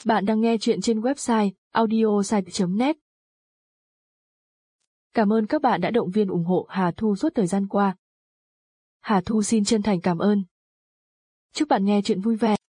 Bạn đang nghe chuyện trên website audiosite.net. Cảm ơn các bạn đã động viên ủng hộ Hà Thu suốt thời gian qua. Hà Thu xin chân thành cảm ơn. Chúc bạn nghe chuyện vui vẻ.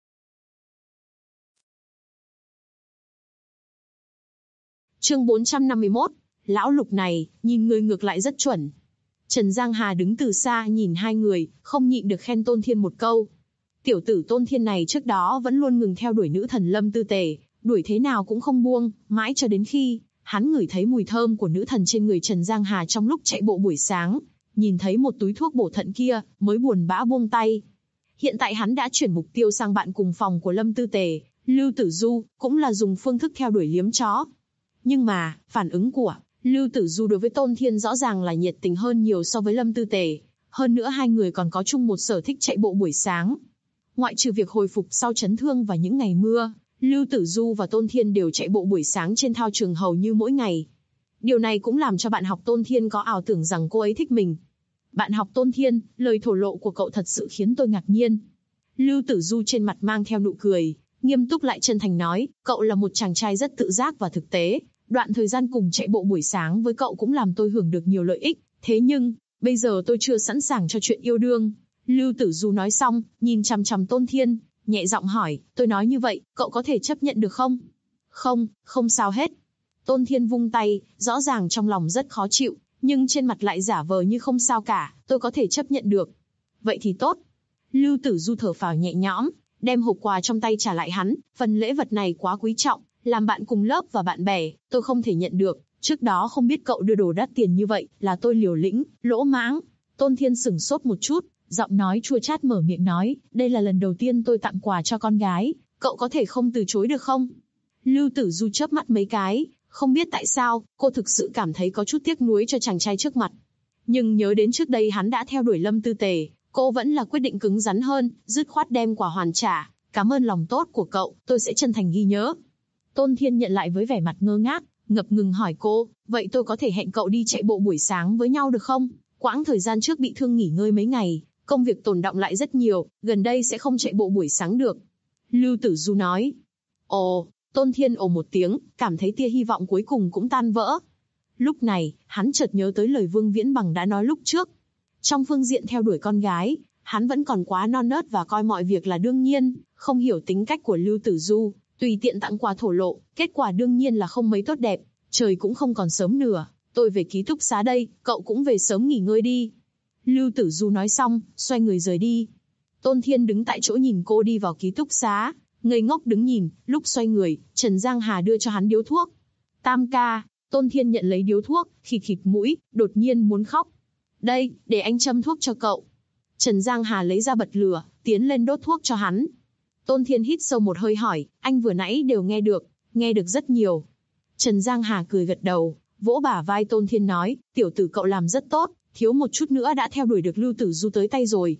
Chương 451, Lão Lục này, nhìn người ngược lại rất chuẩn. Trần Giang Hà đứng từ xa nhìn hai người, không nhịn được khen Tôn Thiên một câu. Tiểu tử Tôn Thiên này trước đó vẫn luôn ngừng theo đuổi nữ thần Lâm Tư Tề, đuổi thế nào cũng không buông, mãi cho đến khi hắn ngửi thấy mùi thơm của nữ thần trên người Trần Giang Hà trong lúc chạy bộ buổi sáng, nhìn thấy một túi thuốc bổ thận kia, mới buồn bã buông tay. Hiện tại hắn đã chuyển mục tiêu sang bạn cùng phòng của Lâm Tư Tề, Lưu Tử Du, cũng là dùng phương thức theo đuổi liếm chó. Nhưng mà, phản ứng của Lưu Tử Du đối với Tôn Thiên rõ ràng là nhiệt tình hơn nhiều so với Lâm Tư Tề. Hơn nữa hai người còn có chung một sở thích chạy bộ buổi sáng. Ngoại trừ việc hồi phục sau chấn thương và những ngày mưa, Lưu Tử Du và Tôn Thiên đều chạy bộ buổi sáng trên thao trường hầu như mỗi ngày. Điều này cũng làm cho bạn học Tôn Thiên có ảo tưởng rằng cô ấy thích mình. Bạn học Tôn Thiên, lời thổ lộ của cậu thật sự khiến tôi ngạc nhiên. Lưu Tử Du trên mặt mang theo nụ cười, nghiêm túc lại chân thành nói, cậu là một chàng trai rất tự giác và thực tế. Đoạn thời gian cùng chạy bộ buổi sáng với cậu cũng làm tôi hưởng được nhiều lợi ích. Thế nhưng, bây giờ tôi chưa sẵn sàng cho chuyện yêu đương. Lưu Tử Du nói xong, nhìn chằm chằm Tôn Thiên, nhẹ giọng hỏi, tôi nói như vậy, cậu có thể chấp nhận được không? Không, không sao hết. Tôn Thiên vung tay, rõ ràng trong lòng rất khó chịu, nhưng trên mặt lại giả vờ như không sao cả, tôi có thể chấp nhận được. Vậy thì tốt. Lưu Tử Du thở phào nhẹ nhõm, đem hộp quà trong tay trả lại hắn, phần lễ vật này quá quý trọng, làm bạn cùng lớp và bạn bè, tôi không thể nhận được. Trước đó không biết cậu đưa đồ đắt tiền như vậy, là tôi liều lĩnh, lỗ mãng. Tôn Thiên sửng sốt một chút, giọng nói chua chát mở miệng nói, đây là lần đầu tiên tôi tặng quà cho con gái, cậu có thể không từ chối được không? Lưu Tử Du chớp mắt mấy cái, không biết tại sao, cô thực sự cảm thấy có chút tiếc nuối cho chàng trai trước mặt. Nhưng nhớ đến trước đây hắn đã theo đuổi Lâm Tư Tề, cô vẫn là quyết định cứng rắn hơn, dứt khoát đem quà hoàn trả, cảm ơn lòng tốt của cậu, tôi sẽ chân thành ghi nhớ. Tôn Thiên nhận lại với vẻ mặt ngơ ngác, ngập ngừng hỏi cô, vậy tôi có thể hẹn cậu đi chạy bộ buổi sáng với nhau được không? Quãng thời gian trước bị thương nghỉ ngơi mấy ngày, công việc tồn đọng lại rất nhiều, gần đây sẽ không chạy bộ buổi sáng được. Lưu Tử Du nói. Ồ, Tôn Thiên ồ một tiếng, cảm thấy tia hy vọng cuối cùng cũng tan vỡ. Lúc này, hắn chợt nhớ tới lời Vương Viễn Bằng đã nói lúc trước. Trong phương diện theo đuổi con gái, hắn vẫn còn quá non nớt và coi mọi việc là đương nhiên, không hiểu tính cách của Lưu Tử Du, tùy tiện tặng quà thổ lộ, kết quả đương nhiên là không mấy tốt đẹp, trời cũng không còn sớm nữa, tôi về ký túc xá đây, cậu cũng về sớm nghỉ ngơi đi. Lưu Tử Du nói xong, xoay người rời đi. Tôn Thiên đứng tại chỗ nhìn cô đi vào ký túc xá, ngây ngốc đứng nhìn, lúc xoay người, Trần Giang Hà đưa cho hắn điếu thuốc. Tam ca, Tôn Thiên nhận lấy điếu thuốc, khịt khịt mũi, đột nhiên muốn khóc. Đây, để anh châm thuốc cho cậu. Trần Giang Hà lấy ra bật lửa, tiến lên đốt thuốc cho hắn. Tôn Thiên hít sâu một hơi hỏi, anh vừa nãy đều nghe được rất nhiều. Trần Giang Hà cười gật đầu, vỗ bả vai Tôn Thiên nói, tiểu tử cậu làm rất tốt, thiếu một chút nữa đã theo đuổi được Lưu Tử Du tới tay rồi.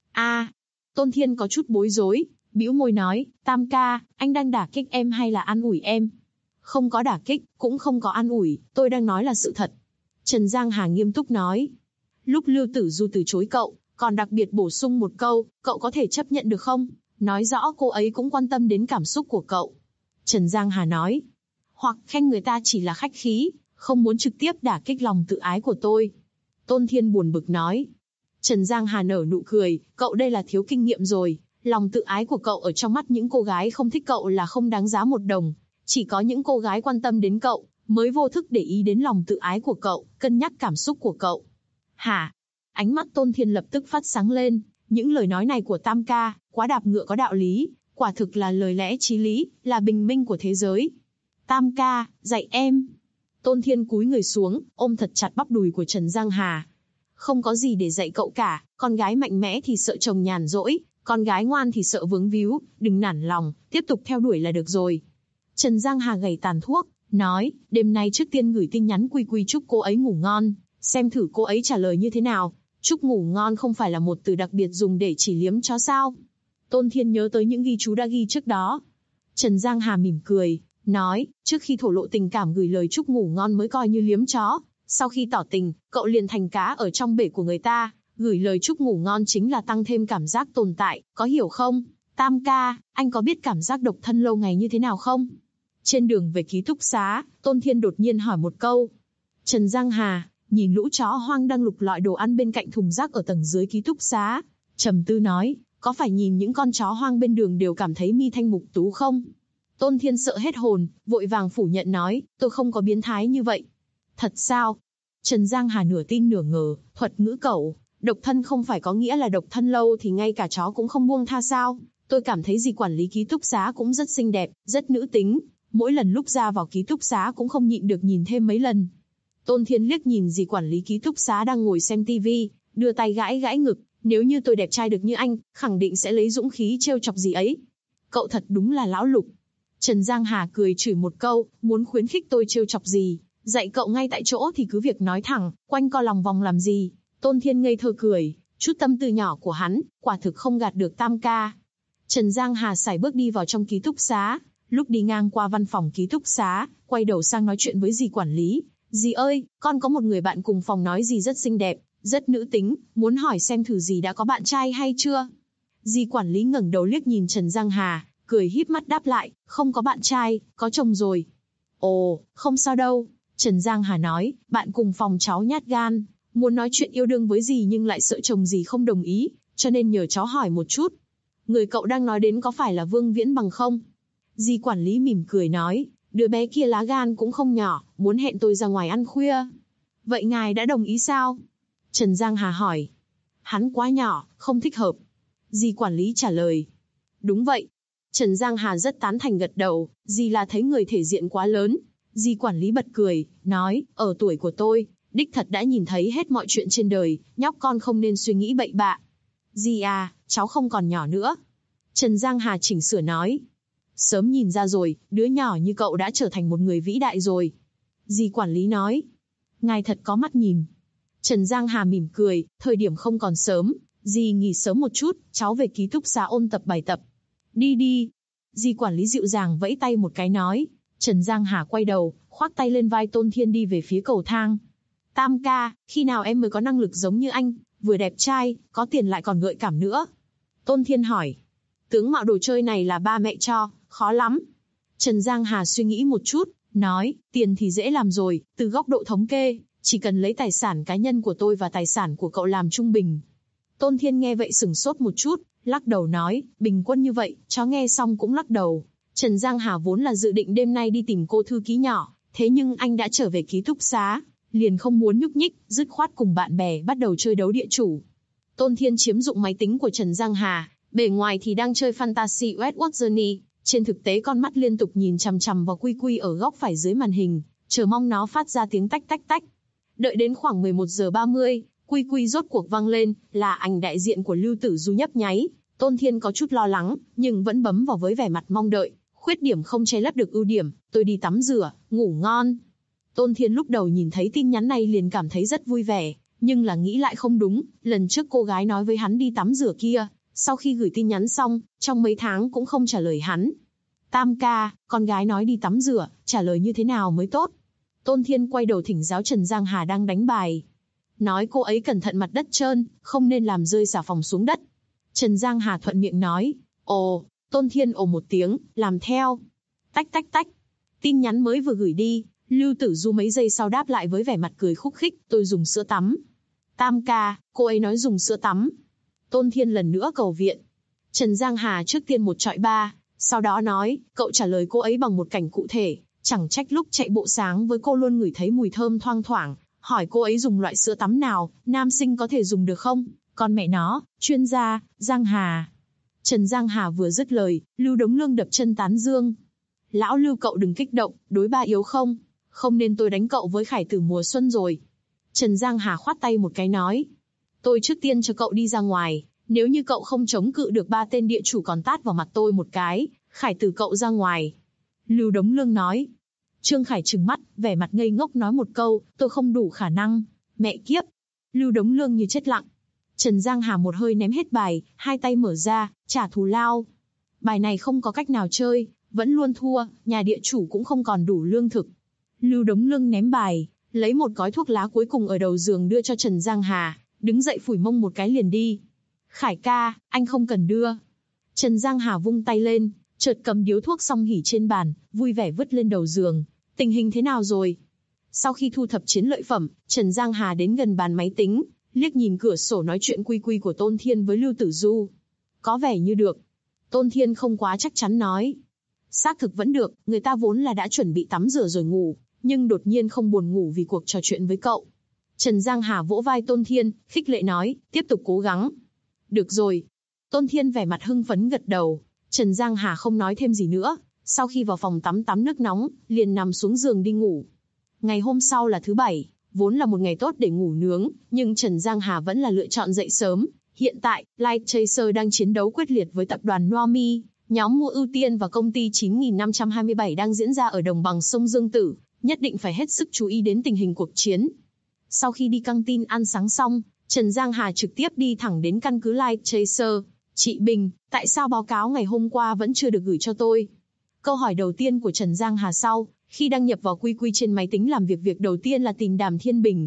Tôn Thiên có chút bối rối, bĩu môi nói, Tam ca, anh đang đả kích em hay là an ủi em? Không có đả kích, cũng không có an ủi, tôi đang nói là sự thật. Trần Giang Hà nghiêm túc nói. Lúc Lưu Tử Du từ chối cậu, còn đặc biệt bổ sung một câu, cậu có thể chấp nhận được không? Nói rõ cô ấy cũng quan tâm đến cảm xúc của cậu. Trần Giang Hà nói. Hoặc khen người ta chỉ là khách khí, không muốn trực tiếp đả kích lòng tự ái của tôi. Tôn Thiên buồn bực nói. Trần Giang Hà nở nụ cười, cậu đây là thiếu kinh nghiệm rồi. Lòng tự ái của cậu ở trong mắt những cô gái không thích cậu là không đáng giá một đồng. Chỉ có những cô gái quan tâm đến cậu, mới vô thức để ý đến lòng tự ái của cậu, cân nhắc cảm xúc của cậu. Hả? Ánh mắt Tôn Thiên lập tức phát sáng lên. Những lời nói này của Tam ca, quá đạp ngựa có đạo lý, quả thực là lời lẽ chí lý, là bình minh của thế giới. Tam ca, dạy em. Tôn Thiên cúi người xuống, ôm thật chặt bắp đùi của Trần Giang Hà. Không có gì để dạy cậu cả, con gái mạnh mẽ thì sợ chồng nhàn rỗi, con gái ngoan thì sợ vướng víu, đừng nản lòng, tiếp tục theo đuổi là được rồi. Trần Giang Hà gảy tàn thuốc, nói, đêm nay trước tiên gửi tin nhắn quy quy chúc cô ấy ngủ ngon, xem thử cô ấy trả lời như thế nào. Chúc ngủ ngon không phải là một từ đặc biệt dùng để chỉ liếm chó sao? Tôn Thiên nhớ tới những ghi chú đã ghi trước đó. Trần Giang Hà mỉm cười, nói, trước khi thổ lộ tình cảm gửi lời chúc ngủ ngon mới coi như liếm chó. Sau khi tỏ tình, cậu liền thành cá ở trong bể của người ta, gửi lời chúc ngủ ngon chính là tăng thêm cảm giác tồn tại, có hiểu không? Tam ca, anh có biết cảm giác độc thân lâu ngày như thế nào không? Trên đường về ký túc xá, Tôn Thiên đột nhiên hỏi một câu. Trần Giang Hà nhìn lũ chó hoang đang lục lọi đồ ăn bên cạnh thùng rác ở tầng dưới ký túc xá, trầm tư nói, có phải nhìn những con chó hoang bên đường đều cảm thấy mi thanh mục tú không? Tôn Thiên sợ hết hồn, vội vàng phủ nhận nói, tôi không có biến thái như vậy. Thật sao? Trần Giang Hà nửa tin nửa ngờ, thuật ngữ cẩu, độc thân không phải có nghĩa là độc thân lâu thì ngay cả chó cũng không buông tha sao? Tôi cảm thấy dì quản lý ký túc xá cũng rất xinh đẹp, rất nữ tính, mỗi lần lúc ra vào ký túc xá cũng không nhịn được nhìn thêm mấy lần. Tôn Thiên liếc nhìn dì quản lý ký túc xá đang ngồi xem tivi, đưa tay gãi gãi ngực, nếu như tôi đẹp trai được như anh, khẳng định sẽ lấy dũng khí trêu chọc dì ấy. Cậu thật đúng là lão lục. Trần Giang Hà cười chửi một câu, muốn khuyến khích tôi trêu chọc gì, dạy cậu ngay tại chỗ thì cứ việc nói thẳng, quanh co lòng vòng làm gì. Tôn Thiên ngây thơ cười, chút tâm tư nhỏ của hắn, quả thực không gạt được Tam ca. Trần Giang Hà sải bước đi vào trong ký túc xá, lúc đi ngang qua văn phòng ký túc xá, quay đầu sang nói chuyện với dì quản lý. Dì ơi, con có một người bạn cùng phòng nói dì rất xinh đẹp, rất nữ tính, muốn hỏi xem thử dì đã có bạn trai hay chưa? Dì quản lý ngẩng đầu liếc nhìn Trần Giang Hà, cười híp mắt đáp lại, không có bạn trai, có chồng rồi. Ồ, không sao đâu. Trần Giang Hà nói, bạn cùng phòng cháu nhát gan, muốn nói chuyện yêu đương với dì nhưng lại sợ chồng dì không đồng ý, cho nên nhờ cháu hỏi một chút. Người cậu đang nói đến có phải là Vương Viễn Bằng không? Dì quản lý mỉm cười nói, đứa bé kia lá gan cũng không nhỏ, muốn hẹn tôi ra ngoài ăn khuya. Vậy ngài đã đồng ý sao? Trần Giang Hà hỏi. Hắn quá nhỏ, không thích hợp. Dì quản lý trả lời. Đúng vậy. Trần Giang Hà rất tán thành gật đầu, dì là thấy người thể diện quá lớn. Dì quản lý bật cười, nói, ở tuổi của tôi, đích thật đã nhìn thấy hết mọi chuyện trên đời, nhóc con không nên suy nghĩ bậy bạ. Dì à, cháu không còn nhỏ nữa. Trần Giang Hà chỉnh sửa nói. Sớm nhìn ra rồi, đứa nhỏ như cậu đã trở thành một người vĩ đại rồi. Dì quản lý nói. Ngài thật có mắt nhìn. Trần Giang Hà mỉm cười, thời điểm không còn sớm, dì nghỉ sớm một chút, cháu về ký túc xá ôn tập bài tập. Đi đi. Dì quản lý dịu dàng vẫy tay một cái nói. Trần Giang Hà quay đầu, khoác tay lên vai Tôn Thiên đi về phía cầu thang. Tam ca, khi nào em mới có năng lực giống như anh, vừa đẹp trai, có tiền lại còn gợi cảm nữa? Tôn Thiên hỏi. Tướng mạo đồ chơi này là ba mẹ cho, khó lắm. Trần Giang Hà suy nghĩ một chút, nói, tiền thì dễ làm rồi, từ góc độ thống kê, chỉ cần lấy tài sản cá nhân của tôi và tài sản của cậu làm trung bình. Tôn Thiên nghe vậy sửng sốt một chút, lắc đầu nói, bình quân như vậy, cháu nghe xong cũng lắc đầu. Trần Giang Hà vốn là dự định đêm nay đi tìm cô thư ký nhỏ, thế nhưng anh đã trở về ký túc xá, liền không muốn nhúc nhích, dứt khoát cùng bạn bè bắt đầu chơi đấu địa chủ. Tôn Thiên chiếm dụng máy tính của Trần Giang Hà, bề ngoài thì đang chơi Fantasy Westward Journey, trên thực tế con mắt liên tục nhìn chằm chằm vào Quy Quy ở góc phải dưới màn hình, chờ mong nó phát ra tiếng tách tách tách. Đợi đến khoảng 11 giờ 30, Quy Quy rốt cuộc vang lên, là ảnh đại diện của Lưu Tử Du nhấp nháy. Tôn Thiên có chút lo lắng, nhưng vẫn bấm vào với vẻ mặt mong đợi. Khuyết điểm không che lấp được ưu điểm, tôi đi tắm rửa, ngủ ngon. Tôn Thiên lúc đầu nhìn thấy tin nhắn này liền cảm thấy rất vui vẻ, nhưng là nghĩ lại không đúng, lần trước cô gái nói với hắn đi tắm rửa kia, sau khi gửi tin nhắn xong, trong mấy tháng cũng không trả lời hắn. Tam ca, con gái nói đi tắm rửa, trả lời như thế nào mới tốt? Tôn Thiên quay đầu thỉnh giáo Trần Giang Hà đang đánh bài. Nói cô ấy cẩn thận mặt đất trơn, không nên làm rơi xà phòng xuống đất. Trần Giang Hà thuận miệng nói. Ồ, Tôn Thiên ồ một tiếng, làm theo. Tách tách tách. Tin nhắn mới vừa gửi đi, Lưu Tử Du mấy giây sau đáp lại với vẻ mặt cười khúc khích, tôi dùng sữa tắm. Tam ca, cô ấy nói dùng sữa tắm. Tôn Thiên lần nữa cầu viện. Trần Giang Hà trước tiên một trọi ba, sau đó nói, cậu trả lời cô ấy bằng một cảnh cụ thể, chẳng trách lúc chạy bộ sáng với cô luôn ngửi thấy mùi thơm thoang thoảng, hỏi cô ấy dùng loại sữa tắm nào, nam sinh có thể dùng được không? Con mẹ nó, chuyên gia, Giang Hà. Trần Giang Hà vừa dứt lời, Lưu Đống Lương đập chân tán dương. Lão Lưu cậu đừng kích động, đối ba yếu không? Không nên tôi đánh cậu với Khải Tử mùa xuân rồi. Trần Giang Hà khoát tay một cái nói. Tôi trước tiên cho cậu đi ra ngoài, nếu như cậu không chống cự được ba tên địa chủ còn tát vào mặt tôi một cái, Khải Tử cậu ra ngoài. Lưu Đống Lương nói. Trương Khải trừng mắt, vẻ mặt ngây ngốc nói một câu, tôi không đủ khả năng. Mẹ kiếp. Lưu Đống Lương như chết lặng. Trần Giang Hà một hơi ném hết bài, hai tay mở ra, trả thù lao. Bài này không có cách nào chơi, vẫn luôn thua, nhà địa chủ cũng không còn đủ lương thực. Lưu Đống Lương ném bài, lấy một gói thuốc lá cuối cùng ở đầu giường đưa cho Trần Giang Hà, đứng dậy phủi mông một cái liền đi. Khải ca, anh không cần đưa. Trần Giang Hà vung tay lên, chợt cầm điếu thuốc xong nghỉ trên bàn, vui vẻ vứt lên đầu giường. Tình hình thế nào rồi? Sau khi thu thập chiến lợi phẩm, Trần Giang Hà đến gần bàn máy tính, liếc nhìn cửa sổ nói chuyện quy quy của Tôn Thiên với Lưu Tử Du. Có vẻ như được. Tôn Thiên không quá chắc chắn nói. Xác thực vẫn được, người ta vốn là đã chuẩn bị tắm rửa rồi ngủ, nhưng đột nhiên không buồn ngủ vì cuộc trò chuyện với cậu. Trần Giang Hà vỗ vai Tôn Thiên, khích lệ nói, tiếp tục cố gắng. Được rồi. Tôn Thiên vẻ mặt hưng phấn gật đầu. Trần Giang Hà không nói thêm gì nữa, sau khi vào phòng tắm nước nóng, liền nằm xuống giường đi ngủ. Ngày hôm sau là thứ Bảy, vốn là một ngày tốt để ngủ nướng, nhưng Trần Giang Hà vẫn là lựa chọn dậy sớm. Hiện tại, Light Chaser đang chiến đấu quyết liệt với tập đoàn Noami, nhóm mua ưu tiên và công ty 9527 đang diễn ra ở đồng bằng sông Dương Tử, nhất định phải hết sức chú ý đến tình hình cuộc chiến. Sau khi đi căng tin ăn sáng xong, Trần Giang Hà trực tiếp đi thẳng đến căn cứ Light Chaser. Chị Bình, tại sao báo cáo ngày hôm qua vẫn chưa được gửi cho tôi? Câu hỏi đầu tiên của Trần Giang Hà sau khi đăng nhập vào quy trên máy tính làm việc đầu tiên là tìm Đàm Thiên Bình,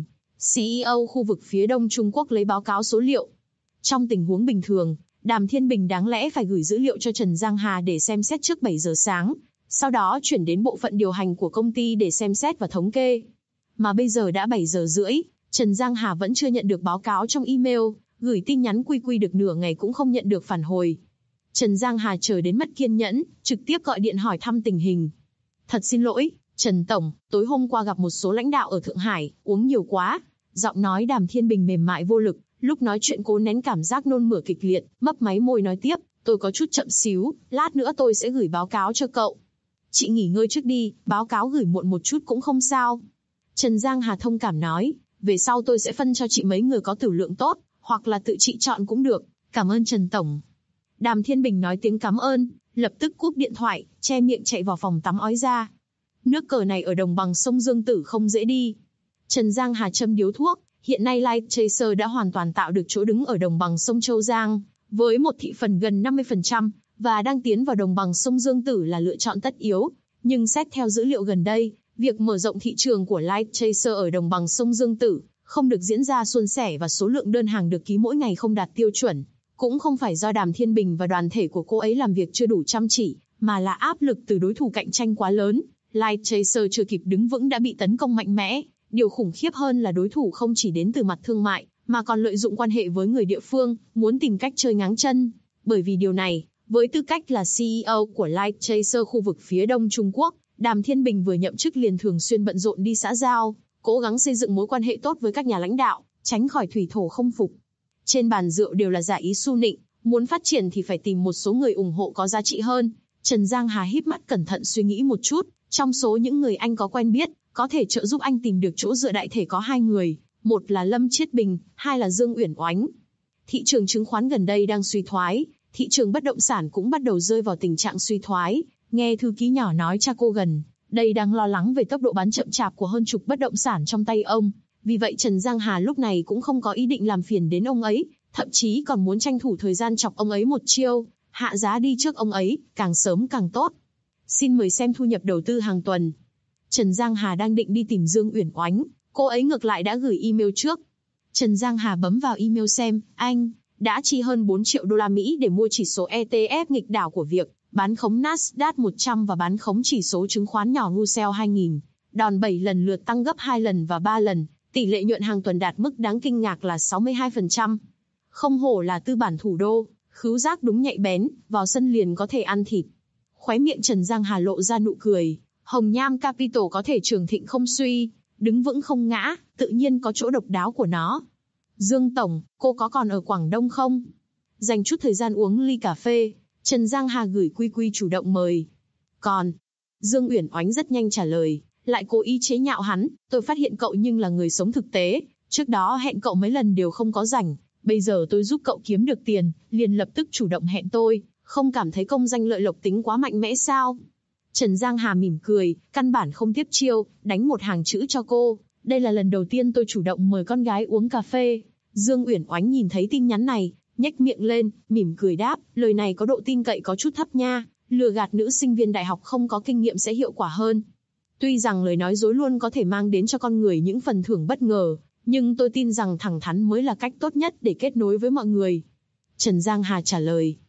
CEO khu vực phía Đông Trung Quốc lấy báo cáo số liệu. Trong tình huống bình thường, Đàm Thiên Bình đáng lẽ phải gửi dữ liệu cho Trần Giang Hà để xem xét trước 7 giờ sáng, sau đó chuyển đến bộ phận điều hành của công ty để xem xét và thống kê. Mà bây giờ đã 7 giờ rưỡi, Trần Giang Hà vẫn chưa nhận được báo cáo trong email, gửi tin nhắn quy được nửa ngày cũng không nhận được phản hồi. Trần Giang Hà chờ đến mất kiên nhẫn, trực tiếp gọi điện hỏi thăm tình hình. Thật xin lỗi, Trần Tổng, tối hôm qua gặp một số lãnh đạo ở Thượng Hải, uống nhiều quá. Giọng nói Đàm Thiên Bình mềm mại vô lực, lúc nói chuyện cố nén cảm giác nôn mửa kịch liệt, mấp máy môi nói tiếp, tôi có chút chậm xíu, lát nữa tôi sẽ gửi báo cáo cho cậu. Chị nghỉ ngơi trước đi, báo cáo gửi muộn một chút cũng không sao. Trần Giang Hà thông cảm nói, về sau tôi sẽ phân cho chị mấy người có tửu lượng tốt, hoặc là tự chị chọn cũng được, cảm ơn Trần Tổng. Đàm Thiên Bình nói tiếng cảm ơn, lập tức cúp điện thoại, che miệng chạy vào phòng tắm ói ra. Nước cờ này ở đồng bằng sông Dương Tử không dễ đi. Trần Giang Hà châm điếu thuốc, hiện nay Light Chaser đã hoàn toàn tạo được chỗ đứng ở đồng bằng sông Châu Giang, với một thị phần gần 50%, và đang tiến vào đồng bằng sông Dương Tử là lựa chọn tất yếu. Nhưng xét theo dữ liệu gần đây, việc mở rộng thị trường của Light Chaser ở đồng bằng sông Dương Tử không được diễn ra suôn sẻ và số lượng đơn hàng được ký mỗi ngày không đạt tiêu chuẩn. Cũng không phải do Đàm Thiên Bình và đoàn thể của cô ấy làm việc chưa đủ chăm chỉ, mà là áp lực từ đối thủ cạnh tranh quá lớn. Light Chaser chưa kịp đứng vững đã bị tấn công mạnh mẽ. Điều khủng khiếp hơn là đối thủ không chỉ đến từ mặt thương mại, mà còn lợi dụng quan hệ với người địa phương, muốn tìm cách chơi ngáng chân. Bởi vì điều này, với tư cách là CEO của Light Chaser khu vực phía Đông Trung Quốc, Đàm Thiên Bình vừa nhậm chức liền thường xuyên bận rộn đi xã giao, cố gắng xây dựng mối quan hệ tốt với các nhà lãnh đạo, tránh khỏi thủy thổ không phục. Trên bàn rượu đều là giả ý su nịnh, muốn phát triển thì phải tìm một số người ủng hộ có giá trị hơn. Trần Giang Hà híp mắt cẩn thận suy nghĩ một chút, trong số những người anh có quen biết, có thể trợ giúp anh tìm được chỗ dựa đại thể có 2 người, một là Lâm Chiết Bình, 2 là Dương Uyển Oánh. Thị trường chứng khoán gần đây đang suy thoái, thị trường bất động sản cũng bắt đầu rơi vào tình trạng suy thoái. Nghe thư ký nhỏ nói cha cô gần đây đang lo lắng về tốc độ bán chậm chạp của hơn chục bất động sản trong tay ông. Vì vậy Trần Giang Hà lúc này cũng không có ý định làm phiền đến ông ấy, thậm chí còn muốn tranh thủ thời gian chọc ông ấy một chiêu, hạ giá đi trước ông ấy, càng sớm càng tốt. Xin mời xem thu nhập đầu tư hàng tuần. Trần Giang Hà đang định đi tìm Dương Uyển Oánh, cô ấy ngược lại đã gửi email trước. Trần Giang Hà bấm vào email xem, anh đã chi hơn 4 triệu đô la Mỹ để mua chỉ số ETF nghịch đảo của việc bán khống Nasdaq 100 và bán khống chỉ số chứng khoán nhỏ Russell 2000, đòn 7 lần lượt tăng gấp 2 lần và 3 lần, tỷ lệ nhuận hàng tuần đạt mức đáng kinh ngạc là 62%. Không hổ là tư bản thủ đô, khứu giác đúng nhạy bén, vào sân liền có thể ăn thịt. Khóe miệng Trần Giang Hà lộ ra nụ cười, Hồng Nham Capital có thể trường thịnh không suy, đứng vững không ngã, tự nhiên có chỗ độc đáo của nó. Dương Tổng, cô có còn ở Quảng Đông không? Dành chút thời gian uống ly cà phê, Trần Giang Hà gửi quy chủ động mời. Còn, Dương Uyển Oánh rất nhanh trả lời, lại cố ý chế nhạo hắn, tôi phát hiện cậu nhưng là người sống thực tế, trước đó hẹn cậu mấy lần đều không có rảnh, bây giờ tôi giúp cậu kiếm được tiền, liền lập tức chủ động hẹn tôi, không cảm thấy công danh lợi lộc tính quá mạnh mẽ sao? Trần Giang Hà mỉm cười, căn bản không tiếp chiêu, đánh một hàng chữ cho cô, đây là lần đầu tiên tôi chủ động mời con gái uống cà phê. Dương Uyển Oánh nhìn thấy tin nhắn này, nhếch miệng lên, mỉm cười đáp, lời này có độ tin cậy có chút thấp nha, lừa gạt nữ sinh viên đại học không có kinh nghiệm sẽ hiệu quả hơn. Tuy rằng lời nói dối luôn có thể mang đến cho con người những phần thưởng bất ngờ, nhưng tôi tin rằng thẳng thắn mới là cách tốt nhất để kết nối với mọi người. Trần Giang Hà trả lời.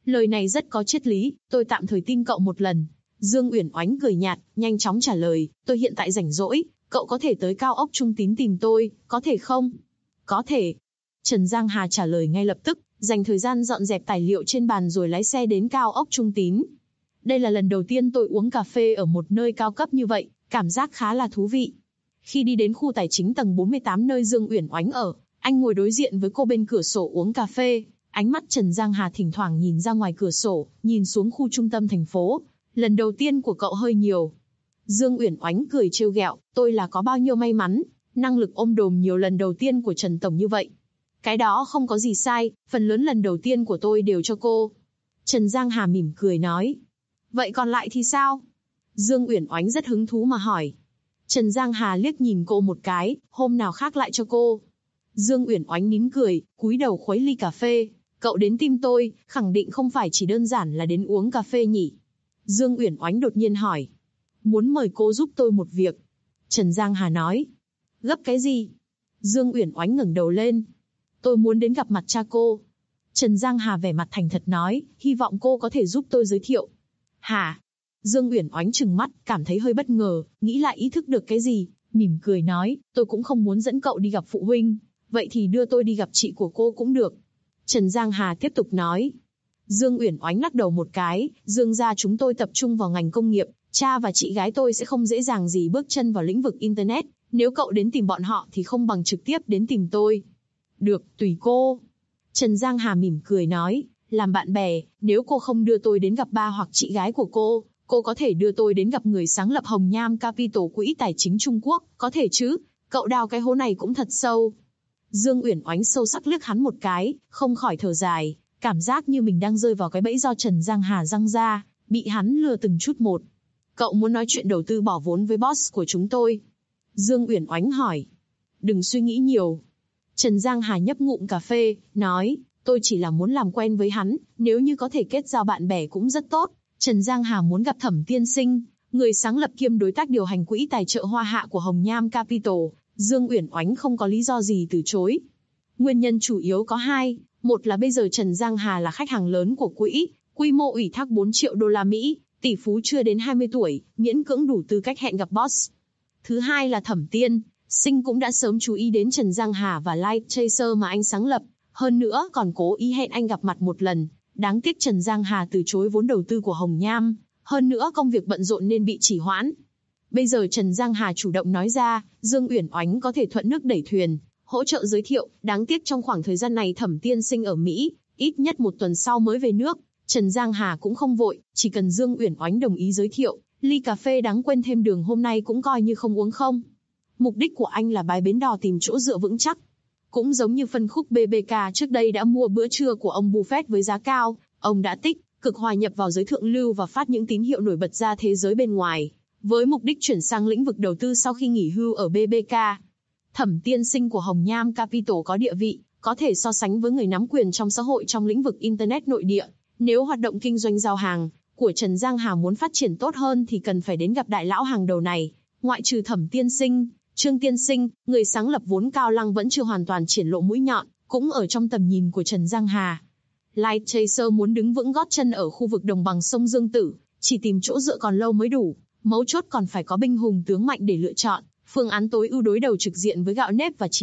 Lời này rất có triết lý, tôi tạm thời tin cậu một lần. Dương Uyển Oánh cười nhạt, nhanh chóng trả lời, tôi hiện tại rảnh rỗi, cậu có thể tới cao ốc Trung Tín tìm tôi, có thể không? Có thể. Trần Giang Hà trả lời ngay lập tức, dành thời gian dọn dẹp tài liệu trên bàn rồi lái xe đến cao ốc Trung Tín. Đây là lần đầu tiên tôi uống cà phê ở một nơi cao cấp như vậy, cảm giác khá là thú vị. Khi đi đến khu tài chính tầng 48 nơi Dương Uyển Oánh ở, anh ngồi đối diện với cô bên cửa sổ uống cà phê. Ánh mắt Trần Giang Hà thỉnh thoảng nhìn ra ngoài cửa sổ, nhìn xuống khu trung tâm thành phố. Lần đầu tiên của cậu hơi nhiều. Dương Uyển Oánh cười trêu ghẹo, tôi là có bao nhiêu may mắn, năng lực ôm đồm nhiều lần đầu tiên của Trần Tổng như vậy. Cái đó không có gì sai, phần lớn lần đầu tiên của tôi đều cho cô. Trần Giang Hà mỉm cười nói. Vậy còn lại thì sao? Dương Uyển Oánh rất hứng thú mà hỏi. Trần Giang Hà liếc nhìn cô một cái, hôm nào khác lại cho cô. Dương Uyển Oánh nín cười, cúi đầu khuấy ly cà phê. Cậu đến tìm tôi, khẳng định không phải chỉ đơn giản là đến uống cà phê nhỉ? Dương Uyển Oánh đột nhiên hỏi. Muốn mời cô giúp tôi một việc. Trần Giang Hà nói. Gấp cái gì? Dương Uyển Oánh ngẩng đầu lên. Tôi muốn đến gặp mặt cha cô. Trần Giang Hà vẻ mặt thành thật nói, hy vọng cô có thể giúp tôi giới thiệu. Hả? Dương Uyển Oánh trừng mắt, cảm thấy hơi bất ngờ, nghĩ lại ý thức được cái gì, mỉm cười nói, tôi cũng không muốn dẫn cậu đi gặp phụ huynh, vậy thì đưa tôi đi gặp chị của cô cũng được. Trần Giang Hà tiếp tục nói. Dương Uyển Oánh lắc đầu một cái, Dương gia chúng tôi tập trung vào ngành công nghiệp, cha và chị gái tôi sẽ không dễ dàng gì bước chân vào lĩnh vực Internet, nếu cậu đến tìm bọn họ thì không bằng trực tiếp đến tìm tôi. Được, tùy cô. Trần Giang Hà mỉm cười nói, làm bạn bè, nếu cô không đưa tôi đến gặp ba hoặc chị gái của cô có thể đưa tôi đến gặp người sáng lập Hồng Nham Capital quỹ tài chính Trung Quốc, có thể chứ, cậu đào cái hố này cũng thật sâu. Dương Uyển Oánh sâu sắc liếc hắn một cái, không khỏi thở dài, cảm giác như mình đang rơi vào cái bẫy do Trần Giang Hà răng ra, bị hắn lừa từng chút một. Cậu muốn nói chuyện đầu tư bỏ vốn với boss của chúng tôi? Dương Uyển Oánh hỏi. Đừng suy nghĩ nhiều. Trần Giang Hà nhấp ngụm cà phê, nói, tôi chỉ là muốn làm quen với hắn, nếu như có thể kết giao bạn bè cũng rất tốt. Trần Giang Hà muốn gặp Thẩm Tiên Sinh, người sáng lập kiêm đối tác điều hành quỹ tài trợ Hoa Hạ của Hồng Nham Capital. Dương Uyển Oánh không có lý do gì từ chối. Nguyên nhân chủ yếu có hai, một là bây giờ Trần Giang Hà là khách hàng lớn của quỹ, quy mô ủy thác 4 triệu đô la Mỹ, tỷ phú chưa đến 20 tuổi, miễn cưỡng đủ tư cách hẹn gặp boss. Thứ hai là Thẩm Tiên Sinh cũng đã sớm chú ý đến Trần Giang Hà và Light Chaser mà anh sáng lập, hơn nữa còn cố ý hẹn anh gặp mặt một lần. Đáng tiếc Trần Giang Hà từ chối vốn đầu tư của Hồng Nham, hơn nữa công việc bận rộn nên bị trì hoãn. Bây giờ Trần Giang Hà chủ động nói ra, Dương Uyển Oánh có thể thuận nước đẩy thuyền, hỗ trợ giới thiệu, đáng tiếc trong khoảng thời gian này Thẩm Tiên Sinh ở Mỹ, ít nhất một tuần sau mới về nước. Trần Giang Hà cũng không vội, chỉ cần Dương Uyển Oánh đồng ý giới thiệu, ly cà phê đáng quên thêm đường hôm nay cũng coi như không uống không. Mục đích của anh là bái bến đò tìm chỗ dựa vững chắc. Cũng giống như phân khúc BBK trước đây đã mua bữa trưa của ông Buffett với giá cao, ông đã tích cực hòa nhập vào giới thượng lưu và phát những tín hiệu nổi bật ra thế giới bên ngoài, với mục đích chuyển sang lĩnh vực đầu tư sau khi nghỉ hưu ở BBK. Thẩm Tiên Sinh của Hồng Nham Capital có địa vị, có thể so sánh với người nắm quyền trong xã hội trong lĩnh vực Internet nội địa. Nếu hoạt động kinh doanh giao hàng của Trần Giang Hà muốn phát triển tốt hơn thì cần phải đến gặp đại lão hàng đầu này. Ngoại trừ Thẩm Tiên Sinh, Trương Tiên Sinh, người sáng lập vốn cao lăng vẫn chưa hoàn toàn triển lộ mũi nhọn, cũng ở trong tầm nhìn của Trần Giang Hà. Light Chaser muốn đứng vững gót chân ở khu vực đồng bằng sông Dương Tử, chỉ tìm chỗ dựa còn lâu mới đủ, mấu chốt còn phải có binh hùng tướng mạnh để lựa chọn. Phương án tối ưu đối đầu trực diện với gạo nếp và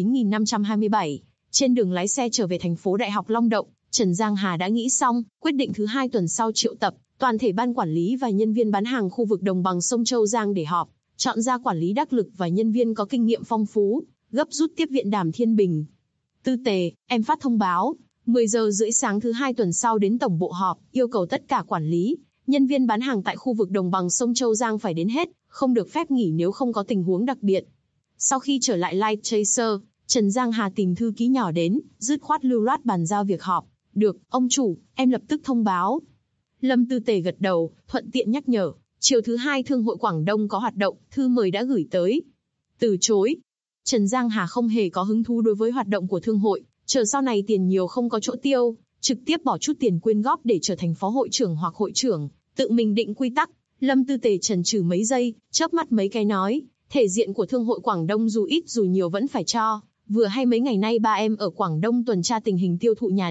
9527. Trên đường lái xe trở về thành phố Đại học Long Động, Trần Giang Hà đã nghĩ xong, quyết định thứ 2 tuần sau triệu tập toàn thể ban quản lý và nhân viên bán hàng khu vực đồng bằng sông Châu Giang để họp, chọn ra quản lý đắc lực và nhân viên có kinh nghiệm phong phú, gấp rút tiếp viện Đàm Thiên Bình. Tư Tề, em phát thông báo, 10 giờ rưỡi sáng thứ 2 tuần sau đến tổng bộ họp, yêu cầu tất cả quản lý, nhân viên bán hàng tại khu vực đồng bằng sông Châu Giang phải đến hết, không được phép nghỉ nếu không có tình huống đặc biệt. Sau khi trở lại Light Chaser, Trần Giang Hà tìm thư ký nhỏ đến, dứt khoát lưu loát bàn giao việc họp. Được, ông chủ, em lập tức thông báo. Lâm Tư Tề gật đầu, thuận tiện nhắc nhở, chiều thứ 2 Thương hội Quảng Đông có hoạt động, thư mời đã gửi tới. Từ chối. Trần Giang Hà không hề có hứng thú đối với hoạt động của thương hội, chờ sau này tiền nhiều không có chỗ tiêu, trực tiếp bỏ chút tiền quyên góp để trở thành phó hội trưởng hoặc hội trưởng, tự mình định quy tắc. Lâm Tư Tề chần chừ mấy giây, chớp mắt mấy cái nói, thể diện của Thương hội Quảng Đông dù ít dù nhiều vẫn phải cho. Vừa hay mấy ngày nay ba em ở Quảng Đông tuần tra tình hình tiêu thụ nhà đất,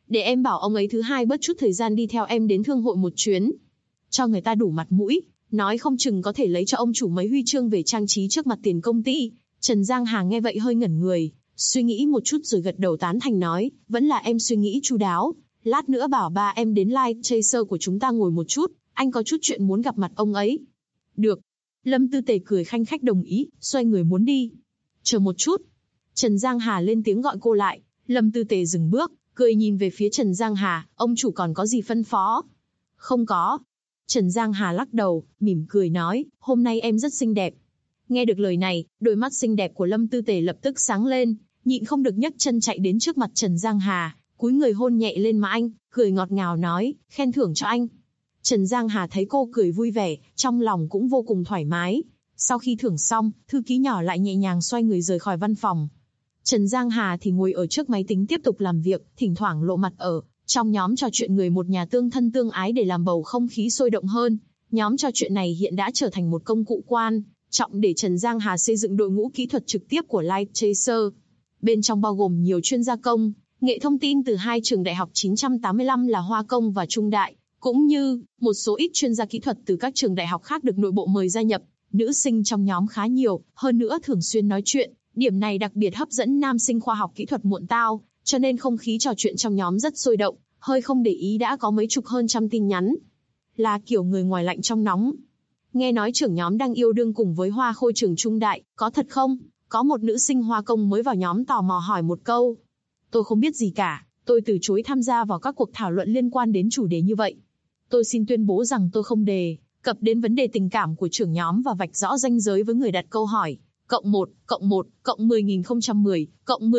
Để em bảo ông ấy thứ hai bớt chút thời gian đi theo em đến thương hội một chuyến. Cho người ta đủ mặt mũi, nói không chừng có thể lấy cho ông chủ mấy huy chương về trang trí trước mặt tiền công ty. Trần Giang Hà nghe vậy hơi ngẩn người, suy nghĩ một chút rồi gật đầu tán thành nói, vẫn là em suy nghĩ chu đáo. Lát nữa bảo ba em đến Light Chaser của chúng ta ngồi một chút, anh có chút chuyện muốn gặp mặt ông ấy. Được. Lâm Tư Tề cười khanh khách đồng ý, xoay người muốn đi. Chờ một chút. Trần Giang Hà lên tiếng gọi cô lại. Lâm Tư Tề dừng bước, cười nhìn về phía Trần Giang Hà, ông chủ còn có gì phân phó? Không có. Trần Giang Hà lắc đầu, mỉm cười nói, hôm nay em rất xinh đẹp. Nghe được lời này, đôi mắt xinh đẹp của Lâm Tư Tề lập tức sáng lên, nhịn không được nhấc chân chạy đến trước mặt Trần Giang Hà, cúi người hôn nhẹ lên má anh, cười ngọt ngào nói, khen thưởng cho anh. Trần Giang Hà thấy cô cười vui vẻ, trong lòng cũng vô cùng thoải mái. Sau khi thưởng xong, thư ký nhỏ lại nhẹ nhàng xoay người rời khỏi văn phòng. Trần Giang Hà thì ngồi ở trước máy tính tiếp tục làm việc, thỉnh thoảng lộ mặt ở trong nhóm trò chuyện người một nhà tương thân tương ái để làm bầu không khí sôi động hơn. Nhóm trò chuyện này hiện đã trở thành một công cụ quan trọng để Trần Giang Hà xây dựng đội ngũ kỹ thuật trực tiếp của Light Chaser. Bên trong bao gồm nhiều chuyên gia công, nghệ thông tin từ hai trường đại học 985 là Hoa Công và Trung Đại, cũng như một số ít chuyên gia kỹ thuật từ các trường đại học khác được nội bộ mời gia nhập. Nữ sinh trong nhóm khá nhiều, hơn nữa thường xuyên nói chuyện, điểm này đặc biệt hấp dẫn nam sinh khoa học kỹ thuật muộn tao, cho nên không khí trò chuyện trong nhóm rất sôi động, hơi không để ý đã có mấy chục hơn trăm tin nhắn. Là kiểu người ngoài lạnh trong nóng. Nghe nói trưởng nhóm đang yêu đương cùng với Hoa Khôi trường Trung Đại, có thật không? Có một nữ sinh Hoa Công mới vào nhóm tò mò hỏi một câu. Tôi không biết gì cả, tôi từ chối tham gia vào các cuộc thảo luận liên quan đến chủ đề như vậy. Tôi xin tuyên bố rằng tôi không đề cập đến vấn đề tình cảm của trưởng nhóm và vạch rõ ranh giới với người đặt câu hỏi. Cộng 1, cộng 10.010, cộng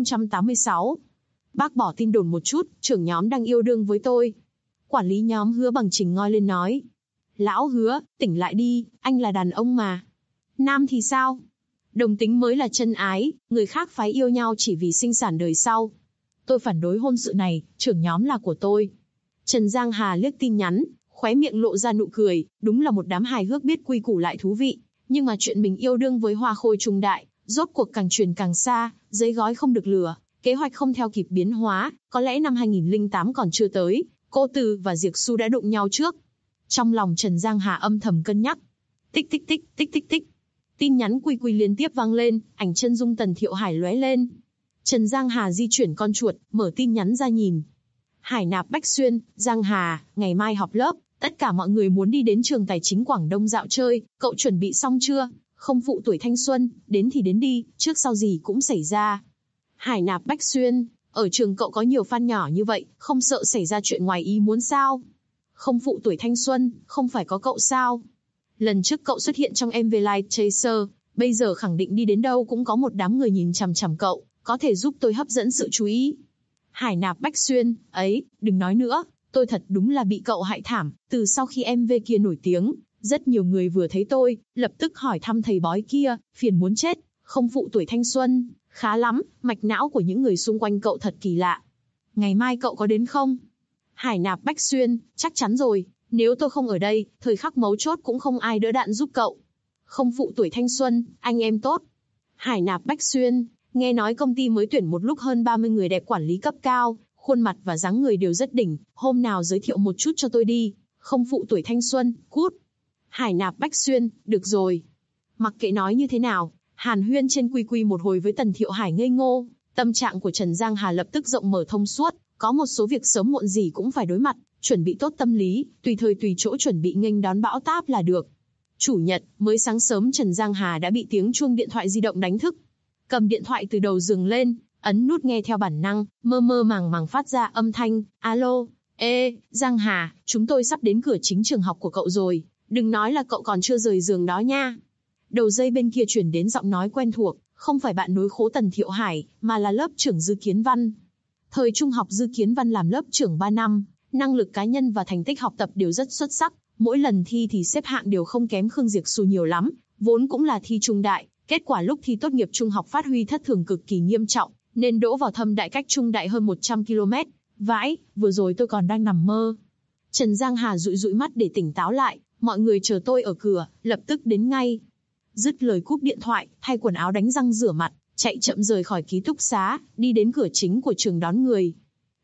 10.086. Bác bỏ tin đồn một chút, trưởng nhóm đang yêu đương với tôi. Quản lý nhóm Hứa Bằng Trình ngoi lên nói. Lão Hứa, tỉnh lại đi, anh là đàn ông mà. Nam thì sao? Đồng tính mới là chân ái, người khác phái yêu nhau chỉ vì sinh sản đời sau. Tôi phản đối hôn sự này, trưởng nhóm là của tôi. Trần Giang Hà liếc tin nhắn, khóe miệng lộ ra nụ cười, đúng là một đám hài hước biết quy củ lại thú vị. Nhưng mà chuyện mình yêu đương với Hoa Khôi Trung Đại, rốt cuộc càng truyền càng xa, giấy gói không được lừa, kế hoạch không theo kịp biến hóa, có lẽ năm 2008 còn chưa tới, cô Từ và Diệc Xu đã đụng nhau trước. Trong lòng Trần Giang Hà âm thầm cân nhắc. Tích tích tích, tích tích tích. Tin nhắn quy quy liên tiếp vang lên, ảnh chân dung Tần Thiệu Hải lóe lên. Trần Giang Hà di chuyển con chuột, mở tin nhắn ra nhìn. Hải Nạp Bách Xuyên, Giang Hà, ngày mai họp lớp, tất cả mọi người muốn đi đến trường tài chính Quảng Đông dạo chơi, cậu chuẩn bị xong chưa? Không phụ tuổi thanh xuân, đến thì đến đi, trước sau gì cũng xảy ra. Hải Nạp Bách Xuyên, ở trường cậu có nhiều fan nhỏ như vậy, không sợ xảy ra chuyện ngoài ý muốn sao? Không phụ tuổi thanh xuân, không phải có cậu sao? Lần trước cậu xuất hiện trong MV Light Chaser, bây giờ khẳng định đi đến đâu cũng có một đám người nhìn chằm chằm cậu, có thể giúp tôi hấp dẫn sự chú ý. Hải Nạp Bách Xuyên, ấy, đừng nói nữa, tôi thật đúng là bị cậu hại thảm, từ sau khi MV kia nổi tiếng, rất nhiều người vừa thấy tôi, lập tức hỏi thăm thầy bói kia, phiền muốn chết, không phụ tuổi thanh xuân, khá lắm, mạch não của những người xung quanh cậu thật kỳ lạ. Ngày mai cậu có đến không? Hải Nạp Bách Xuyên, chắc chắn rồi, nếu tôi không ở đây, thời khắc mấu chốt cũng không ai đỡ đạn giúp cậu. Không phụ tuổi thanh xuân, anh em tốt. Hải Nạp Bách Xuyên, nghe nói công ty mới tuyển một lúc hơn 30 người đẹp quản lý cấp cao, khuôn mặt và dáng người đều rất đỉnh, hôm nào giới thiệu một chút cho tôi đi. Không phụ tuổi thanh xuân, cút. Hải Nạp Bách Xuyên, được rồi. Mặc kệ nói như thế nào, hàn huyên trên quy quy một hồi với Tần Thiệu Hải ngây ngô, tâm trạng của Trần Giang Hà lập tức rộng mở thông suốt, có một số việc sớm muộn gì cũng phải đối mặt, chuẩn bị tốt tâm lý, tùy thời tùy chỗ chuẩn bị nghênh đón bão táp là được. Chủ nhật, mới sáng sớm Trần Giang Hà đã bị tiếng chuông điện thoại di động đánh thức. Cầm điện thoại từ đầu giường lên, ấn nút nghe theo bản năng, mơ mơ màng màng phát ra âm thanh, alo, ê, Giang Hà, chúng tôi sắp đến cửa chính trường học của cậu rồi, đừng nói là cậu còn chưa rời giường đó nha. Đầu dây bên kia chuyển đến giọng nói quen thuộc, không phải bạn nối khố Tần Thiệu Hải, mà là lớp trưởng Dư Kiến Văn. Thời trung học Dư Kiến Văn làm lớp trưởng 3 năm, năng lực cá nhân và thành tích học tập đều rất xuất sắc, mỗi lần thi thì xếp hạng đều không kém Khương Diệc Xu nhiều lắm, vốn cũng là thi trung đại, kết quả lúc thi tốt nghiệp trung học phát huy thất thường cực kỳ nghiêm trọng, nên đỗ vào Thâm Đại cách trung đại hơn 100 km. Vãi, vừa rồi tôi còn đang nằm mơ. Trần Giang Hà dụi dụi mắt để tỉnh táo lại, mọi người chờ tôi ở cửa, lập tức đến ngay. Dứt lời cúp điện thoại, thay quần áo đánh răng rửa mặt, chạy chậm rời khỏi ký túc xá, đi đến cửa chính của trường đón người.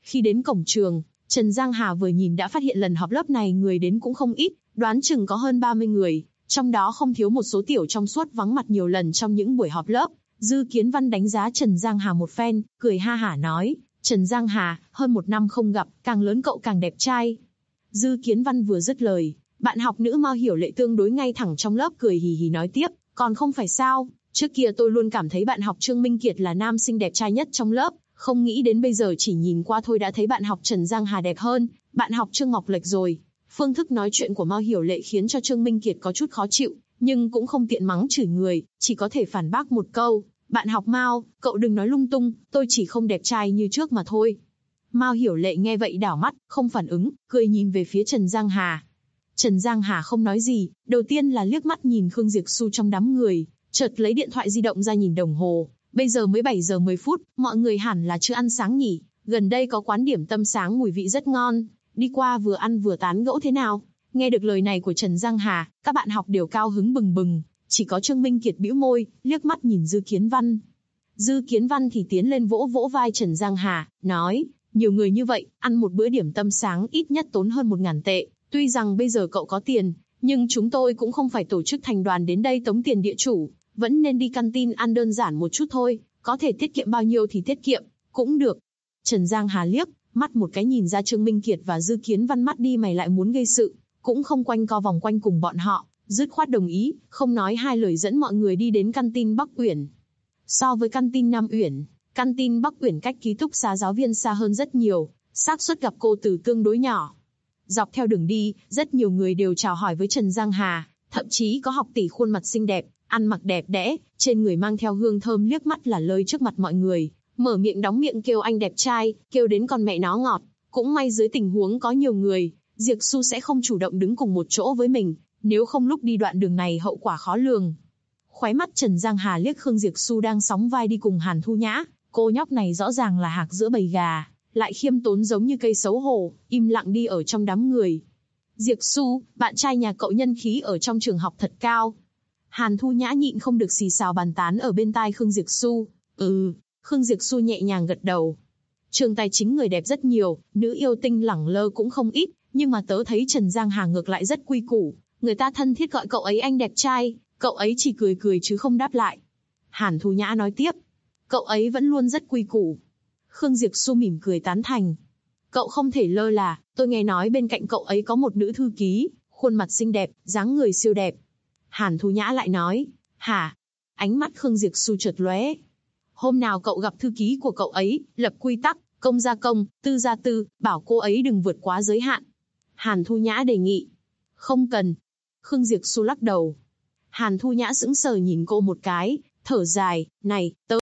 Khi đến cổng trường, Trần Giang Hà vừa nhìn đã phát hiện lần họp lớp này người đến cũng không ít, đoán chừng có hơn 30 người, trong đó không thiếu một số tiểu trong suốt vắng mặt nhiều lần trong những buổi họp lớp. Dư Kiến Văn đánh giá Trần Giang Hà một phen, cười ha hả nói, Trần Giang Hà, hơn 1 năm không gặp, càng lớn cậu càng đẹp trai. Dư Kiến Văn vừa dứt lời, bạn học nữ Mao Hiểu Lệ tương đối ngay thẳng trong lớp cười hì hì nói tiếp, còn không phải sao, trước kia tôi luôn cảm thấy bạn học Trương Minh Kiệt là nam sinh đẹp trai nhất trong lớp, không nghĩ đến bây giờ chỉ nhìn qua thôi đã thấy bạn học Trần Giang Hà đẹp hơn, bạn học Trương Ngọc Lệch rồi. Phương thức nói chuyện của Mao Hiểu Lệ khiến cho Trương Minh Kiệt có chút khó chịu, nhưng cũng không tiện mắng chửi người, chỉ có thể phản bác một câu, bạn học Mao, cậu đừng nói lung tung, tôi chỉ không đẹp trai như trước mà thôi. Mao Hiểu Lệ nghe vậy đảo mắt, không phản ứng, cười nhìn về phía Trần Giang Hà. Trần Giang Hà không nói gì, đầu tiên là liếc mắt nhìn Khương Diệp Xu trong đám người, chợt lấy điện thoại di động ra nhìn đồng hồ, bây giờ mới 7 giờ 10 phút, mọi người hẳn là chưa ăn sáng nhỉ, gần đây có quán điểm tâm sáng mùi vị rất ngon, đi qua vừa ăn vừa tán gẫu thế nào. Nghe được lời này của Trần Giang Hà, các bạn học đều cao hứng bừng bừng, chỉ có Trương Minh Kiệt bĩu môi, liếc mắt nhìn Dư Kiến Văn. Dư Kiến Văn thì tiến lên vỗ vỗ vai Trần Giang Hà, nói, nhiều người như vậy, ăn một bữa điểm tâm sáng ít nhất tốn hơn 1.000 tệ, tuy rằng bây giờ cậu có tiền, nhưng chúng tôi cũng không phải tổ chức thành đoàn đến đây tống tiền địa chủ, vẫn nên đi canteen ăn đơn giản một chút thôi, có thể tiết kiệm bao nhiêu thì tiết kiệm, cũng được. Trần Giang Hà liếc mắt một cái nhìn ra Trương Minh Kiệt và Dư Kiến Văn mắt đi mày lại muốn gây sự, cũng không quanh co vòng quanh cùng bọn họ, dứt khoát đồng ý, không nói hai lời dẫn mọi người đi đến canteen Bắc Uyển. So với canteen Nam Uyển, canteen Bắc Uyển cách ký túc xá giáo viên xa hơn rất nhiều, xác suất gặp cô Tử tương đối nhỏ. Dọc theo đường đi, rất nhiều người đều chào hỏi với Trần Giang Hà, thậm chí có học tỷ khuôn mặt xinh đẹp, ăn mặc đẹp đẽ, trên người mang theo hương thơm liếc mắt là lơi trước mặt mọi người, mở miệng đóng miệng kêu anh đẹp trai, kêu đến con mẹ nó ngọt. Cũng may dưới tình huống có nhiều người, Diệp Xu sẽ không chủ động đứng cùng một chỗ với mình, nếu không lúc đi đoạn đường này hậu quả khó lường. Khóe mắt Trần Giang Hà liếc Khương Diệp Xu đang sóng vai đi cùng Hàn Thu Nhã, cô nhóc này rõ ràng là hạc giữa bầy gà, lại khiêm tốn giống như cây xấu hổ, im lặng đi ở trong đám người. Diệp Xu, bạn trai nhà cậu nhân khí ở trong trường học thật cao. Hàn Thu Nhã nhịn không được xì xào bàn tán ở bên tai Khương Diệp Xu. Khương Diệp Xu nhẹ nhàng gật đầu. Trường tài chính người đẹp rất nhiều, nữ yêu tinh lẳng lơ cũng không ít, nhưng mà tớ thấy Trần Giang Hà ngược lại rất quy củ, người ta thân thiết gọi cậu ấy anh đẹp trai, cậu ấy chỉ cười cười chứ không đáp lại. Hàn Thu Nhã nói tiếp, cậu ấy vẫn luôn rất quy củ. Khương Diệp Xu mỉm cười tán thành. Cậu không thể lơ là, tôi nghe nói bên cạnh cậu ấy có một nữ thư ký, khuôn mặt xinh đẹp, dáng người siêu đẹp. Hàn Thu Nhã lại nói, hả? Ánh mắt Khương Diệp Xu chợt lóe. Hôm nào cậu gặp thư ký của cậu ấy, lập quy tắc, công gia công, tư gia tư, bảo cô ấy đừng vượt quá giới hạn. Hàn Thu Nhã đề nghị. Không cần. Khương Diệp Xu lắc đầu. Hàn Thu Nhã sững sờ nhìn cô một cái, thở dài, này, tớ.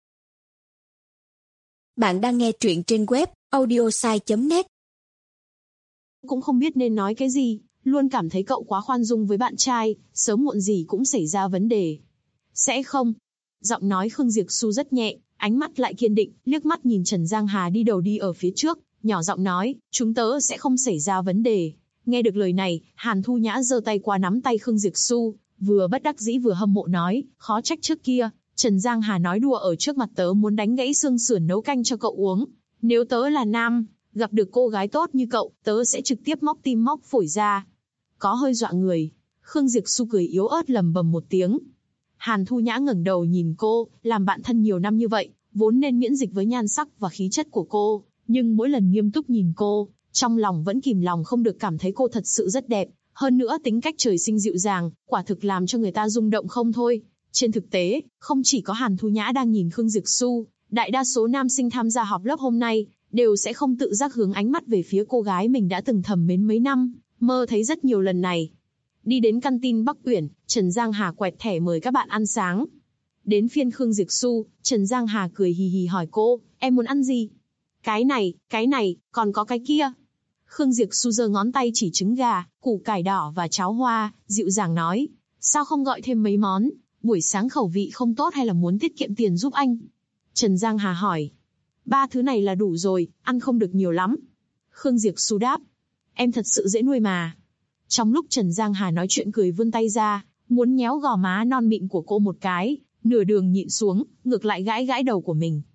Bạn đang nghe truyện trên web audiosai.net. Cũng không biết nên nói cái gì, luôn cảm thấy cậu quá khoan dung với bạn trai, sớm muộn gì cũng xảy ra vấn đề. Sẽ không. Giọng nói Khương Diệp Xu rất nhẹ, ánh mắt lại kiên định, liếc mắt nhìn Trần Giang Hà đi đầu đi ở phía trước, nhỏ giọng nói, chúng tớ sẽ không xảy ra vấn đề. Nghe được lời này, Hàn Thu Nhã giơ tay qua nắm tay Khương Diệp Xu, vừa bất đắc dĩ vừa hâm mộ nói, khó trách trước kia, Trần Giang Hà nói đùa ở trước mặt tớ muốn đánh gãy xương sườn nấu canh cho cậu uống. Nếu tớ là nam, gặp được cô gái tốt như cậu, tớ sẽ trực tiếp móc tim móc phổi ra. Có hơi dọa người. Khương Diệp Xu cười yếu ớt lầm bầm một tiếng. Hàn Thu Nhã ngẩng đầu nhìn cô, làm bạn thân nhiều năm như vậy, vốn nên miễn dịch với nhan sắc và khí chất của cô, nhưng mỗi lần nghiêm túc nhìn cô, trong lòng vẫn kìm lòng không được cảm thấy cô thật sự rất đẹp, hơn nữa tính cách trời sinh dịu dàng, quả thực làm cho người ta rung động không thôi. Trên thực tế, không chỉ có Hàn Thu Nhã đang nhìn Khương Diệp Xu, đại đa số nam sinh tham gia họp lớp hôm nay, đều sẽ không tự giác hướng ánh mắt về phía cô gái mình đã từng thầm mến mấy năm, mơ thấy rất nhiều lần này. Đi đến canteen Bắc Uyển, Trần Giang Hà quẹt thẻ mời các bạn ăn sáng. Đến phiên Khương Diệp Xu, Trần Giang Hà cười hì hì hỏi cô, em muốn ăn gì? Cái này, còn có cái kia. Khương Diệp Xu giơ ngón tay chỉ trứng gà, củ cải đỏ và cháo hoa, dịu dàng nói, sao không gọi thêm mấy món, buổi sáng khẩu vị không tốt hay là muốn tiết kiệm tiền giúp anh? Trần Giang Hà hỏi, 3 thứ này là đủ rồi, ăn không được nhiều lắm. Khương Diệp Xu đáp, em thật sự dễ nuôi mà. Trong lúc Trần Giang Hà nói chuyện cười vươn tay ra, muốn nhéo gò má non mịn của cô một cái, nửa đường nhịn xuống, ngược lại gãi gãi đầu của mình.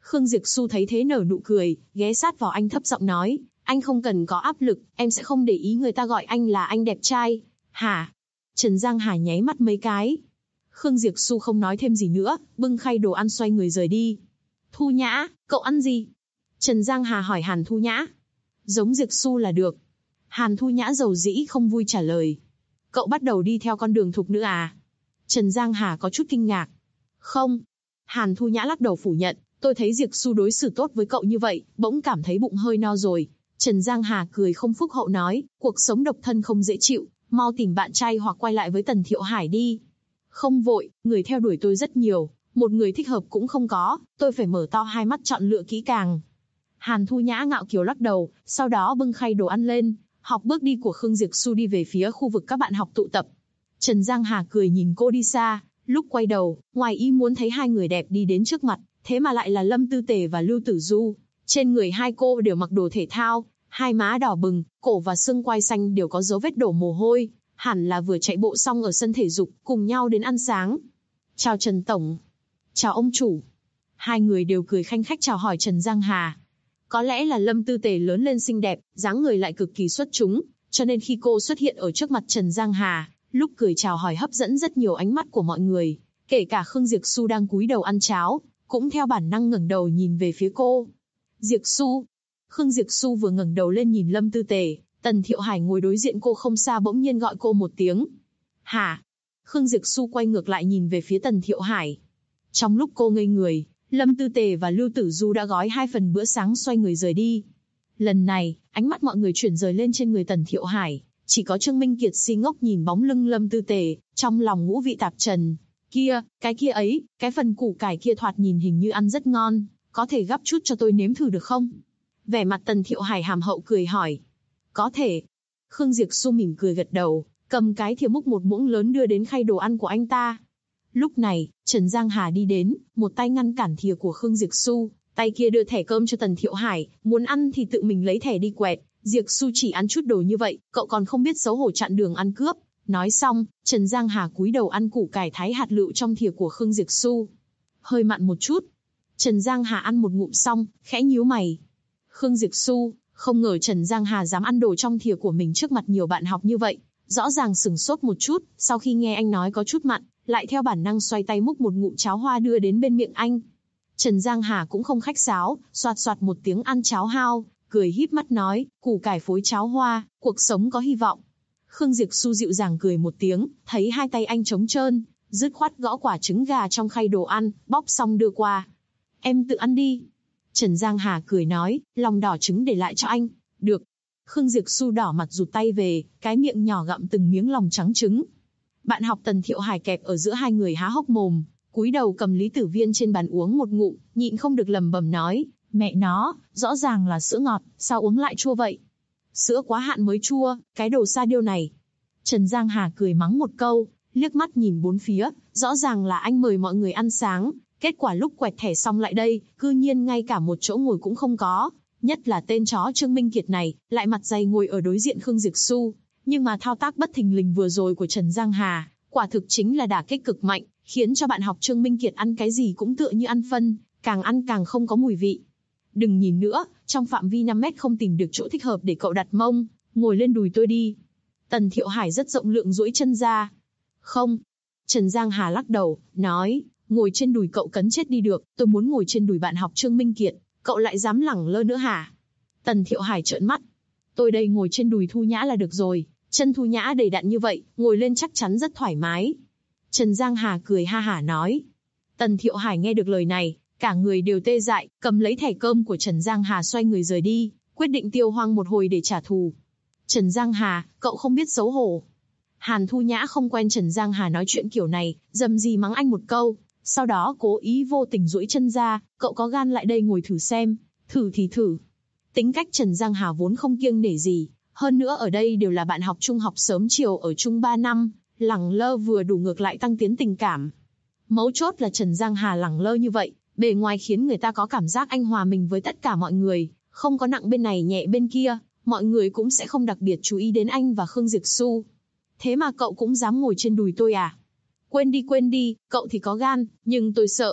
Khương Diệp Xu thấy thế nở nụ cười, ghé sát vào anh thấp giọng nói, anh không cần có áp lực, em sẽ không để ý người ta gọi anh là anh đẹp trai. Hả? Trần Giang Hà nháy mắt mấy cái. Khương Diệp Xu không nói thêm gì nữa, bưng khay đồ ăn xoay người rời đi. Thu Nhã, cậu ăn gì? Trần Giang Hà hỏi Hàn Thu Nhã. Giống Diệp Xu là được. Hàn Thu Nhã dầu dĩ không vui trả lời. Cậu bắt đầu đi theo con đường thục nữ à? Trần Giang Hà có chút kinh ngạc. Không. Hàn Thu Nhã lắc đầu phủ nhận. Tôi thấy Diệp Xu đối xử tốt với cậu như vậy, bỗng cảm thấy bụng hơi no rồi. Trần Giang Hà cười không phúc hậu nói, cuộc sống độc thân không dễ chịu, mau tìm bạn trai hoặc quay lại với Tần Thiệu Hải đi. Không vội, người theo đuổi tôi rất nhiều, một người thích hợp cũng không có, tôi phải mở to hai mắt chọn lựa kỹ càng. Hàn Thu Nhã ngạo kiều lắc đầu, sau đó bưng khay đồ ăn lên, học bước đi của Khương Diệp Xu đi về phía khu vực các bạn học tụ tập. Trần Giang Hà cười nhìn cô đi xa, lúc quay đầu, ngoài ý muốn thấy hai người đẹp đi đến trước mặt, thế mà lại là Lâm Tư Tề và Lưu Tử Du. Trên người hai cô đều mặc đồ thể thao, hai má đỏ bừng, cổ và xương quai xanh đều có dấu vết đổ mồ hôi, hẳn là vừa chạy bộ xong ở sân thể dục, cùng nhau đến ăn sáng. Chào Trần Tổng. Chào ông chủ. Hai người đều cười khanh khách chào hỏi Trần Giang Hà. Có lẽ là Lâm Tư Tề lớn lên xinh đẹp, dáng người lại cực kỳ xuất chúng, cho nên khi cô xuất hiện ở trước mặt Trần Giang Hà, lúc cười chào hỏi hấp dẫn rất nhiều ánh mắt của mọi người, kể cả Khương Diệp Xu đang cúi đầu ăn cháo, cũng theo bản năng ngẩng đầu nhìn về phía cô. Diệp Xu. Khương Diệp Xu vừa ngẩng đầu lên nhìn Lâm Tư Tề, Tần Thiệu Hải ngồi đối diện cô không xa bỗng nhiên gọi cô một tiếng. Hả? Khương Diệp Xu quay ngược lại nhìn về phía Tần Thiệu Hải. Trong lúc cô ngây người, Lâm Tư Tề và Lưu Tử Du đã gói 2 phần bữa sáng xoay người rời đi. Lần này, ánh mắt mọi người chuyển rời lên trên người Tần Thiệu Hải, chỉ có Trương Minh Kiệt si ngốc nhìn bóng lưng Lâm Tư Tề, trong lòng ngũ vị tạp trần. Cái kia ấy, cái phần củ cải kia thoạt nhìn hình như ăn rất ngon, có thể gắp chút cho tôi nếm thử được không? Vẻ mặt Tần Thiệu Hải hàm hậu cười hỏi. Có thể. Khương Diệp Xu mỉm cười gật đầu, cầm cái thìa múc một muỗng lớn đưa đến khay đồ ăn của anh ta. Lúc này, Trần Giang Hà đi đến, một tay ngăn cản thìa của Khương Diệp Xu, tay kia đưa thẻ cơm cho Tần Thiệu Hải, muốn ăn thì tự mình lấy thẻ đi quẹt. Diệp Xu chỉ ăn chút đồ như vậy, cậu còn không biết xấu hổ chặn đường ăn cướp. Nói xong, Trần Giang Hà cúi đầu ăn củ cải thái hạt lựu trong thìa của Khương Diệp Xu. Hơi mặn một chút. Trần Giang Hà ăn một ngụm xong, khẽ nhíu mày. Khương Diệp Xu, không ngờ Trần Giang Hà dám ăn đồ trong thìa của mình trước mặt nhiều bạn học như vậy. Rõ ràng sửng sốt một chút, sau khi nghe anh nói có chút mặn, lại theo bản năng xoay tay múc một ngụm cháo hoa đưa đến bên miệng anh. Trần Giang Hà cũng không khách sáo, xoạt xoạt một tiếng ăn cháo hao, cười híp mắt nói, củ cải phối cháo hoa, cuộc sống có hy vọng. Khương Diệp Xu dịu dàng cười một tiếng, thấy hai tay anh trống trơn, dứt khoát gõ quả trứng gà trong khay đồ ăn, bóc xong đưa qua. Em tự ăn đi. Trần Giang Hà cười nói, lòng đỏ trứng để lại cho anh. Được. Khương Diệp Xu đỏ mặt rụt tay về, cái miệng nhỏ gặm từng miếng lòng trắng trứng. Bạn học Tần Thiệu Hải kẹp ở giữa hai người há hốc mồm, cúi đầu cầm Lý Tử Viên trên bàn uống một ngụm, nhịn không được lẩm bẩm nói, mẹ nó, rõ ràng là sữa ngọt, sao uống lại chua vậy? Sữa quá hạn mới chua, cái đồ sa điêu này. Trần Giang Hà cười mắng một câu, liếc mắt nhìn bốn phía, rõ ràng là anh mời mọi người ăn sáng, kết quả lúc quẹt thẻ xong lại đây, cư nhiên ngay cả một chỗ ngồi cũng không có, nhất là tên chó Trương Minh Kiệt này, lại mặt dày ngồi ở đối diện Khương Diệp Xu. Nhưng mà thao tác bất thình lình vừa rồi của Trần Giang Hà, quả thực chính là đả kích cực mạnh, khiến cho bạn học Trương Minh Kiệt ăn cái gì cũng tựa như ăn phân, càng ăn càng không có mùi vị. Đừng nhìn nữa, trong phạm vi 5 mét không tìm được chỗ thích hợp để cậu đặt mông, ngồi lên đùi tôi đi. Tần Thiệu Hải rất rộng lượng duỗi chân ra. Không. Trần Giang Hà lắc đầu, nói, ngồi trên đùi cậu cấn chết đi được, tôi muốn ngồi trên đùi bạn học Trương Minh Kiệt, cậu lại dám lẳng lơ nữa hả? Tần Thiệu Hải trợn mắt. Tôi đây ngồi trên đùi Thu Nhã là được rồi, chân Thu Nhã đầy đặn như vậy, ngồi lên chắc chắn rất thoải mái. Trần Giang Hà cười ha hả nói. Tần Thiệu Hải nghe được lời này, cả người đều tê dại, cầm lấy thẻ cơm của Trần Giang Hà xoay người rời đi, quyết định tiêu hoang một hồi để trả thù. Trần Giang Hà, cậu không biết xấu hổ. Hàn Thu Nhã không quen Trần Giang Hà nói chuyện kiểu này, dầm gì mắng anh một câu, sau đó cố ý vô tình duỗi chân ra, cậu có gan lại đây ngồi thử xem, thử thì thử. Tính cách Trần Giang Hà vốn không kiêng nể gì, hơn nữa ở đây đều là bạn học trung học sớm chiều ở chung 3 năm, lẳng lơ vừa đủ ngược lại tăng tiến tình cảm. Mấu chốt là Trần Giang Hà lẳng lơ như vậy, bề ngoài khiến người ta có cảm giác anh hòa mình với tất cả mọi người, không có nặng bên này nhẹ bên kia, mọi người cũng sẽ không đặc biệt chú ý đến anh và Khương Diệp Xu. Thế mà cậu cũng dám ngồi trên đùi tôi à? Quên đi, cậu thì có gan, nhưng tôi sợ.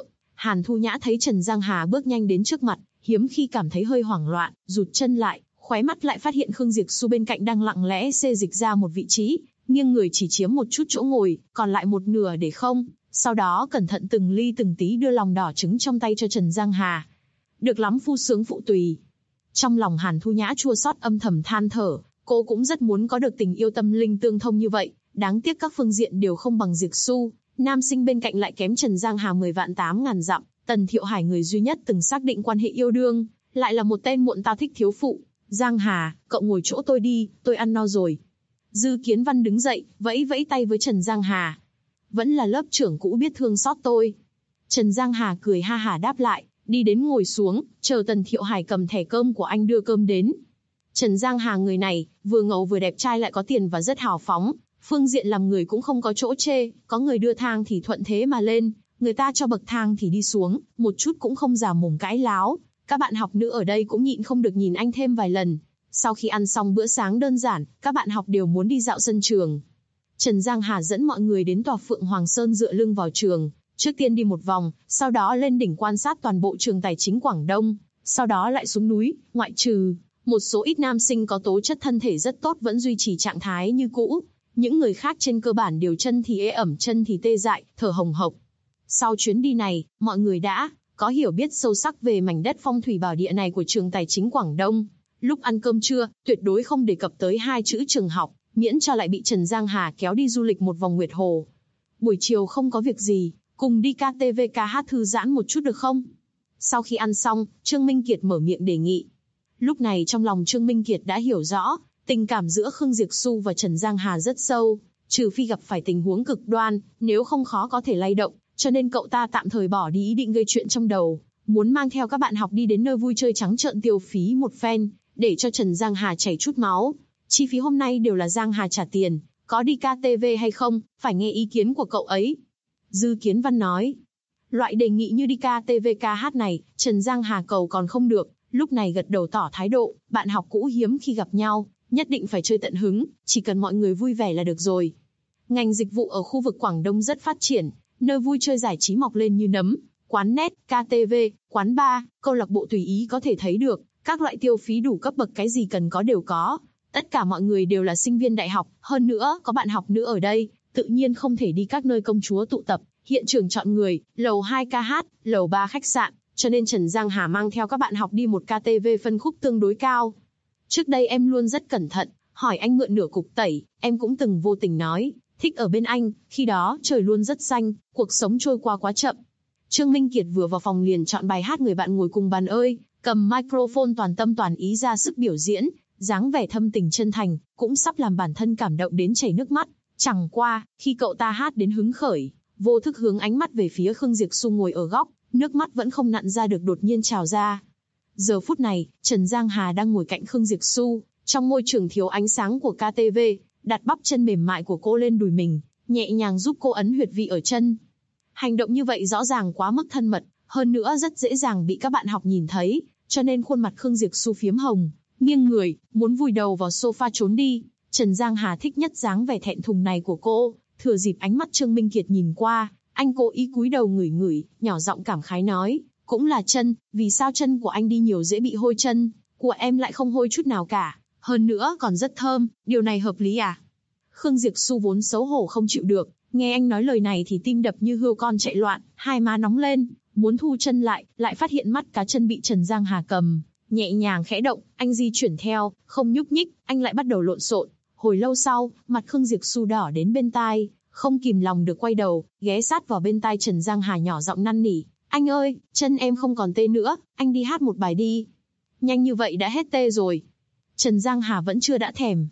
Hàn Thu Nhã thấy Trần Giang Hà bước nhanh đến trước mặt, hiếm khi cảm thấy hơi hoảng loạn, rụt chân lại, khóe mắt lại phát hiện Khương Diệp Xu bên cạnh đang lặng lẽ xê dịch ra một vị trí, nghiêng người chỉ chiếm một chút chỗ ngồi, còn lại một nửa để không. Sau đó cẩn thận từng ly từng tí đưa lòng đỏ trứng trong tay cho Trần Giang Hà. Được lắm phu sướng phụ tùy. Trong lòng Hàn Thu Nhã chua xót âm thầm than thở, cô cũng rất muốn có được tình yêu tâm linh tương thông như vậy, đáng tiếc các phương diện đều không bằng Diệp Xu, nam sinh bên cạnh lại kém Trần Giang Hà 10 vạn 8 ngàn dặm, Tần Thiệu Hải người duy nhất từng xác định quan hệ yêu đương, lại là một tên muộn tao thích thiếu phụ. Giang Hà, cậu ngồi chỗ tôi đi, tôi ăn no rồi. Dư Kiến Văn đứng dậy, vẫy vẫy tay với Trần Giang Hà. Vẫn là lớp trưởng cũ biết thương xót tôi. Trần Giang Hà cười ha hả đáp lại, đi đến ngồi xuống, chờ Tần Thiệu Hải cầm thẻ cơm của anh đưa cơm đến. Trần Giang Hà người này, vừa ngầu vừa đẹp trai lại có tiền và rất hào phóng, phương diện làm người cũng không có chỗ chê, có người đưa thang thì thuận thế mà lên, người ta cho bậc thang thì đi xuống, một chút cũng không giả mồm cãi láo. Các bạn học nữ ở đây cũng nhịn không được nhìn anh thêm vài lần. Sau khi ăn xong bữa sáng đơn giản, các bạn học đều muốn đi dạo sân trường. Trần Giang Hà dẫn mọi người đến tòa Phượng Hoàng Sơn dựa lưng vào trường, trước tiên đi một vòng, sau đó lên đỉnh quan sát toàn bộ trường Tài chính Quảng Đông, sau đó lại xuống núi, ngoại trừ một số ít nam sinh có tố chất thân thể rất tốt vẫn duy trì trạng thái như cũ, những người khác trên cơ bản đều chân thì ê ẩm chân thì tê dại, thở hồng hộc. Sau chuyến đi này, mọi người đã có hiểu biết sâu sắc về mảnh đất phong thủy bảo địa này của trường Tài chính Quảng Đông. Lúc ăn cơm trưa, tuyệt đối không đề cập tới hai chữ trường học, miễn cho lại bị Trần Giang Hà kéo đi du lịch một vòng Nguyệt Hồ. Buổi chiều không có việc gì, cùng đi KTVK thư giãn một chút được không? Sau khi ăn xong, Trương Minh Kiệt mở miệng đề nghị. Lúc này trong lòng Trương Minh Kiệt đã hiểu rõ, tình cảm giữa Khương Diệp Xu và Trần Giang Hà rất sâu, trừ phi gặp phải tình huống cực đoan, nếu không khó có thể lay động, cho nên cậu ta tạm thời bỏ đi ý định gây chuyện trong đầu, muốn mang theo các bạn học đi đến nơi vui chơi trắng trợn tiêu phí một phen, để cho Trần Giang Hà chảy chút máu. Chi phí hôm nay đều là Giang Hà trả tiền, có đi KTV hay không, phải nghe ý kiến của cậu ấy. Dư Kiến Văn nói, loại đề nghị như đi KTVK này, Trần Giang Hà cầu còn không được, lúc này gật đầu tỏ thái độ, bạn học cũ hiếm khi gặp nhau, nhất định phải chơi tận hứng, chỉ cần mọi người vui vẻ là được rồi. Ngành dịch vụ ở khu vực Quảng Đông rất phát triển, nơi vui chơi giải trí mọc lên như nấm, quán net, KTV, quán bar, câu lạc bộ tùy ý có thể thấy được, các loại tiêu phí đủ cấp bậc cái gì cần có đều có. Tất cả mọi người đều là sinh viên đại học, hơn nữa có bạn học nữ ở đây, tự nhiên không thể đi các nơi công chúa tụ tập, hiện trường chọn người, lầu 2 ca hát, lầu 3 khách sạn, cho nên Trần Giang Hà mang theo các bạn học đi một KTV phân khúc tương đối cao. Trước đây em luôn rất cẩn thận, hỏi anh mượn nửa cục tẩy, em cũng từng vô tình nói, thích ở bên anh, khi đó trời luôn rất xanh, cuộc sống trôi qua quá chậm. Trương Minh Kiệt vừa vào phòng liền chọn bài hát Người bạn ngồi cùng bàn ơi, cầm microphone toàn tâm toàn ý ra sức biểu diễn, dáng vẻ thâm tình chân thành, cũng sắp làm bản thân cảm động đến chảy nước mắt. Chẳng qua, khi cậu ta hát đến hứng khởi, vô thức hướng ánh mắt về phía Khương Diệp Xu ngồi ở góc, nước mắt vẫn không nặn ra được đột nhiên trào ra. Giờ phút này, Trần Giang Hà đang ngồi cạnh Khương Diệp Xu, trong môi trường thiếu ánh sáng của KTV, đặt bắp chân mềm mại của cô lên đùi mình, nhẹ nhàng giúp cô ấn huyệt vị ở chân. Hành động như vậy rõ ràng quá mức thân mật, hơn nữa rất dễ dàng bị các bạn học nhìn thấy, cho nên khuôn mặt Khương Diệp Xu phiếm hồng, nghiêng người, muốn vùi đầu vào sofa trốn đi. Trần Giang Hà thích nhất dáng vẻ thẹn thùng này của cô, thừa dịp ánh mắt Trương Minh Kiệt nhìn qua, anh cố ý cúi đầu ngửi ngửi, nhỏ giọng cảm khái nói, cũng là chân, vì sao chân của anh đi nhiều dễ bị hôi chân, của em lại không hôi chút nào cả, hơn nữa còn rất thơm, điều này hợp lý à? Khương Diệp Xu vốn xấu hổ không chịu được, nghe anh nói lời này thì tim đập như hươu con chạy loạn, hai má nóng lên, muốn thu chân lại phát hiện mắt cá chân bị Trần Giang Hà cầm, nhẹ nhàng khẽ động, anh di chuyển theo, không nhúc nhích, anh lại bắt đầu lộn xộn. Hồi lâu sau, mặt Khương Diệp Xu đỏ đến bên tai, không kìm lòng được quay đầu, ghé sát vào bên tai Trần Giang Hà nhỏ giọng năn nỉ, anh ơi, chân em không còn tê nữa, anh đi hát một bài đi. Nhanh như vậy đã hết tê rồi. Trần Giang Hà vẫn chưa đã thèm.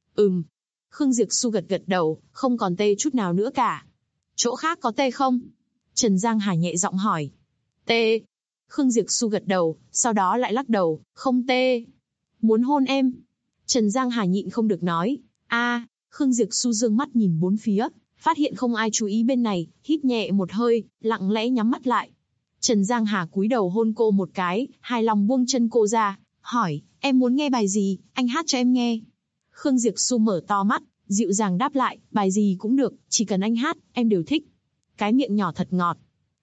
Khương Diệp Xu gật gật đầu, không còn tê chút nào nữa cả. Chỗ khác có tê không? Trần Giang Hà nhẹ giọng hỏi. Tê. Khương Diệp Xu gật đầu, sau đó lại lắc đầu, không tê. Muốn hôn em? Trần Giang Hà nhịn không được nói. Khương Diệp Xu dương mắt nhìn bốn phía, phát hiện không ai chú ý bên này, hít nhẹ một hơi, lặng lẽ nhắm mắt lại. Trần Giang Hà cúi đầu hôn cô một cái, hài lòng buông chân cô ra, hỏi, em muốn nghe bài gì, anh hát cho em nghe. Khương Diệp Xu mở to mắt, dịu dàng đáp lại, bài gì cũng được, chỉ cần anh hát, em đều thích. Cái miệng nhỏ thật ngọt.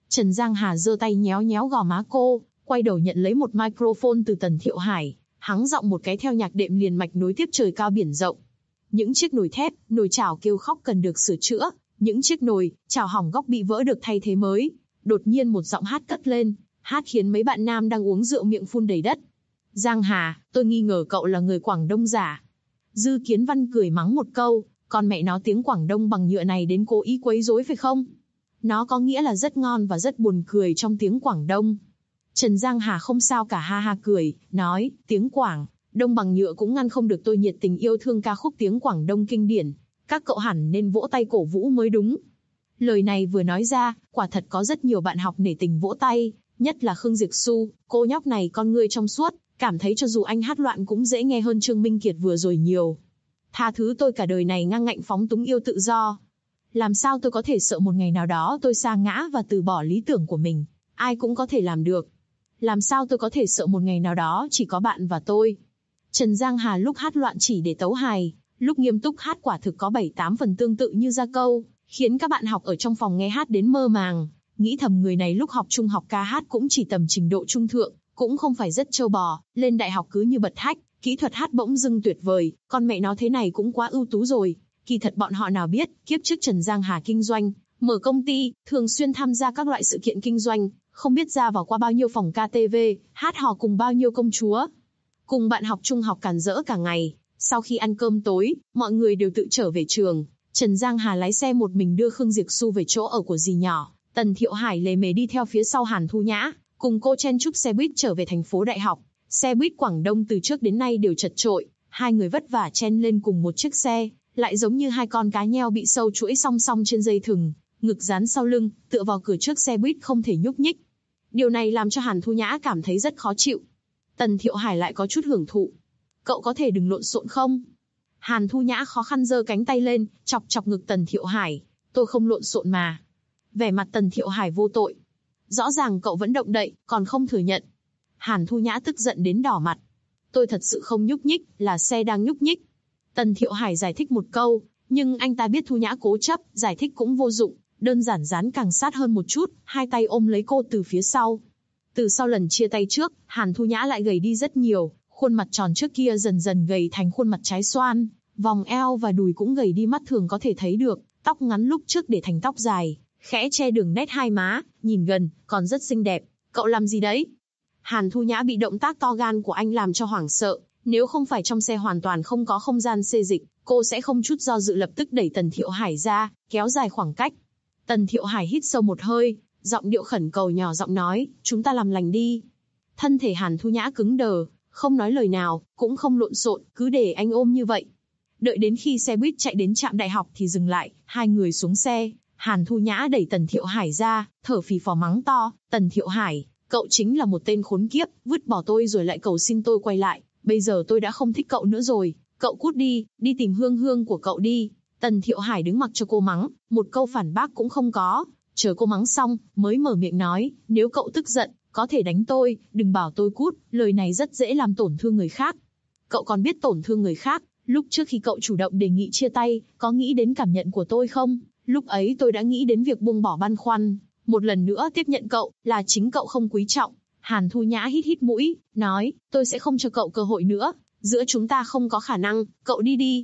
Trần Giang Hà giơ tay nhéo nhéo gò má cô, quay đầu nhận lấy một microphone từ Tần Thiệu Hải, hắng giọng một cái theo nhạc đệm liền mạch nối tiếp trời cao biển rộng. Những chiếc nồi thép, nồi chảo kêu khóc cần được sửa chữa, những chiếc nồi, chảo hỏng góc bị vỡ được thay thế mới. Đột nhiên một giọng hát cất lên, hát khiến mấy bạn nam đang uống rượu miệng phun đầy đất. Giang Hà, tôi nghi ngờ cậu là người Quảng Đông giả. Dư Kiến Văn cười mắng một câu, con mẹ nó tiếng Quảng Đông bằng nhựa này đến cố ý quấy rối phải không? Nó có nghĩa là rất ngon và rất buồn cười trong tiếng Quảng Đông. Trần Giang Hà không sao cả ha ha cười, nói, tiếng Quảng Đông bằng nhựa cũng ngăn không được tôi nhiệt tình yêu thương ca khúc tiếng Quảng Đông kinh điển. Các cậu hẳn nên vỗ tay cổ vũ mới đúng. Lời này vừa nói ra, quả thật có rất nhiều bạn học nể tình vỗ tay, nhất là Khương Diệp Xu, cô nhóc này con ngươi trong suốt, cảm thấy cho dù anh hát loạn cũng dễ nghe hơn Trương Minh Kiệt vừa rồi nhiều. Tha thứ tôi cả đời này ngang ngạnh phóng túng yêu tự do. Làm sao tôi có thể sợ một ngày nào đó tôi sa ngã và từ bỏ lý tưởng của mình, ai cũng có thể làm được. Làm sao tôi có thể sợ một ngày nào đó chỉ có bạn và tôi. Trần Giang Hà lúc hát loạn chỉ để tấu hài, lúc nghiêm túc hát quả thực có 7-8 phần tương tự như Gia Câu, khiến các bạn học ở trong phòng nghe hát đến mơ màng, nghĩ thầm người này lúc học trung học ca hát cũng chỉ tầm trình độ trung thượng, cũng không phải rất trâu bò, lên đại học cứ như bật hách, kỹ thuật hát bỗng dưng tuyệt vời, con mẹ nó thế này cũng quá ưu tú rồi. Kỳ thật bọn họ nào biết, kiếp trước Trần Giang Hà kinh doanh, mở công ty, thường xuyên tham gia các loại sự kiện kinh doanh, không biết ra vào qua bao nhiêu phòng KTV, hát hò cùng bao nhiêu công chúa. Cùng bạn học trung học càn rỡ cả ngày, sau khi ăn cơm tối, mọi người đều tự trở về trường. Trần Giang Hà lái xe một mình đưa Khương Diệp Xu về chỗ ở của dì nhỏ, Tần Thiệu Hải lề mề đi theo phía sau Hàn Thu Nhã, cùng cô chen chúc xe buýt trở về thành phố đại học. Xe buýt Quảng Đông từ trước đến nay đều chật chội, hai người vất vả chen lên cùng một chiếc xe, lại giống như hai con cá nheo bị sâu chuỗi song song trên dây thừng, ngực dán sau lưng, tựa vào cửa trước xe buýt không thể nhúc nhích. Điều này làm cho Hàn Thu Nhã cảm thấy rất khó chịu. Tần Thiệu Hải lại có chút hưởng thụ. Cậu có thể đừng lộn xộn không? Hàn Thu Nhã khó khăn giơ cánh tay lên, chọc chọc ngực Tần Thiệu Hải. Tôi không lộn xộn mà. Vẻ mặt Tần Thiệu Hải vô tội. Rõ ràng cậu vẫn động đậy, còn không thừa nhận. Hàn Thu Nhã tức giận đến đỏ mặt. Tôi thật sự không nhúc nhích, là xe đang nhúc nhích. Tần Thiệu Hải giải thích một câu, nhưng anh ta biết Thu Nhã cố chấp, giải thích cũng vô dụng, đơn giản dán càng sát hơn một chút, hai tay ôm lấy cô từ phía sau. Từ sau lần chia tay trước, Hàn Thu Nhã lại gầy đi rất nhiều, khuôn mặt tròn trước kia dần dần gầy thành khuôn mặt trái xoan, vòng eo và đùi cũng gầy đi mắt thường có thể thấy được, tóc ngắn lúc trước để thành tóc dài, khẽ che đường nét hai má, nhìn gần, còn rất xinh đẹp. Cậu làm gì đấy? Hàn Thu Nhã bị động tác to gan của anh làm cho hoảng sợ, nếu không phải trong xe hoàn toàn không có không gian xê dịch, cô sẽ không chút do dự lập tức đẩy Tần Thiệu Hải ra, kéo dài khoảng cách. Tần Thiệu Hải hít sâu một hơi, giọng điệu khẩn cầu nhỏ giọng nói, chúng ta làm lành đi. Thân thể Hàn Thu Nhã cứng đờ, không nói lời nào, cũng không lộn xộn, cứ để anh ôm như vậy. Đợi đến khi xe buýt chạy đến trạm đại học thì dừng lại, hai người xuống xe, Hàn Thu Nhã đẩy Tần Thiệu Hải ra, thở phì phò mắng to, Tần Thiệu Hải, cậu chính là một tên khốn kiếp, vứt bỏ tôi rồi lại cầu xin tôi quay lại, bây giờ tôi đã không thích cậu nữa rồi, cậu cút đi, đi tìm Hương Hương của cậu đi. Tần Thiệu Hải đứng mặc cho cô mắng, một câu phản bác cũng không có, chờ cô mắng xong, mới mở miệng nói, nếu cậu tức giận, có thể đánh tôi, đừng bảo tôi cút, lời này rất dễ làm tổn thương người khác. Cậu còn biết tổn thương người khác, lúc trước khi cậu chủ động đề nghị chia tay, có nghĩ đến cảm nhận của tôi không? Lúc ấy tôi đã nghĩ đến việc buông bỏ băn khoăn, một lần nữa tiếp nhận cậu, là chính cậu không quý trọng. Hàn Thu Nhã hít hít mũi, nói, tôi sẽ không cho cậu cơ hội nữa, giữa chúng ta không có khả năng, cậu đi đi.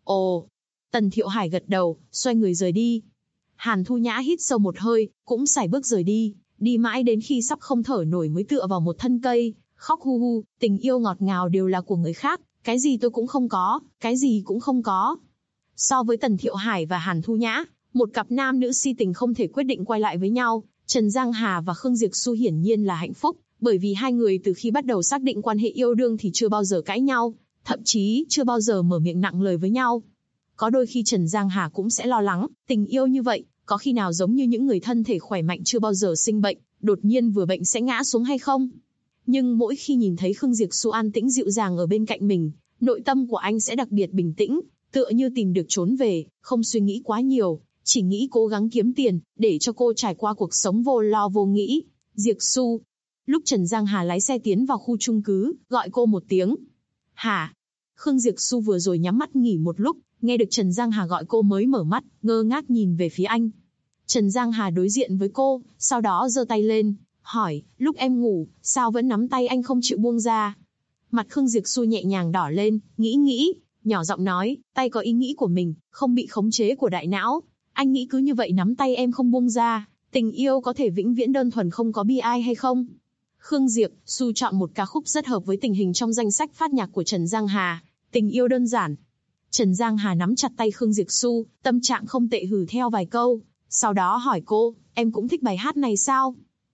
Ồ. Tần Thiệu Hải gật đầu, xoay người rời đi. Hàn Thu Nhã hít sâu một hơi, cũng sải bước rời đi, đi mãi đến khi sắp không thở nổi mới tựa vào một thân cây, khóc hu hu, tình yêu ngọt ngào đều là của người khác, cái gì tôi cũng không có, cái gì cũng không có. So với Tần Thiệu Hải và Hàn Thu Nhã, một cặp nam nữ si tình không thể quyết định quay lại với nhau, Trần Giang Hà và Khương Diệp Xu hiển nhiên là hạnh phúc, bởi vì hai người từ khi bắt đầu xác định quan hệ yêu đương thì chưa bao giờ cãi nhau, thậm chí chưa bao giờ mở miệng nặng lời với nhau. Có đôi khi Trần Giang Hà cũng sẽ lo lắng, tình yêu như vậy, có khi nào giống như những người thân thể khỏe mạnh chưa bao giờ sinh bệnh, đột nhiên vừa bệnh sẽ ngã xuống hay không? Nhưng mỗi khi nhìn thấy Khương Diệp Xu an tĩnh dịu dàng ở bên cạnh mình, nội tâm của anh sẽ đặc biệt bình tĩnh, tựa như tìm được trốn về, không suy nghĩ quá nhiều, chỉ nghĩ cố gắng kiếm tiền, để cho cô trải qua cuộc sống vô lo vô nghĩ. Diệp Xu. Lúc Trần Giang Hà lái xe tiến vào khu chung cư, gọi cô một tiếng. Hả? Khương Diệp Xu vừa rồi nhắm mắt nghỉ một lúc, nghe được Trần Giang Hà gọi cô mới mở mắt, ngơ ngác nhìn về phía anh. Trần Giang Hà đối diện với cô, sau đó giơ tay lên, hỏi, lúc em ngủ, sao vẫn nắm tay anh không chịu buông ra? Mặt Khương Diệp Xu nhẹ nhàng đỏ lên, nghĩ, nhỏ giọng nói, tay có ý nghĩ của mình, không bị khống chế của đại não. Anh nghĩ cứ như vậy nắm tay em không buông ra, tình yêu có thể vĩnh viễn đơn thuần không có bi ai hay không? Khương Diệp Xu chọn một ca khúc rất hợp với tình hình trong danh sách phát nhạc của Trần Giang Hà, Tình yêu đơn giản. Trần Giang Hà nắm chặt tay Khương Diệp Xu, tâm trạng không tệ hử theo vài câu, sau đó hỏi cô, em cũng thích bài hát này sao?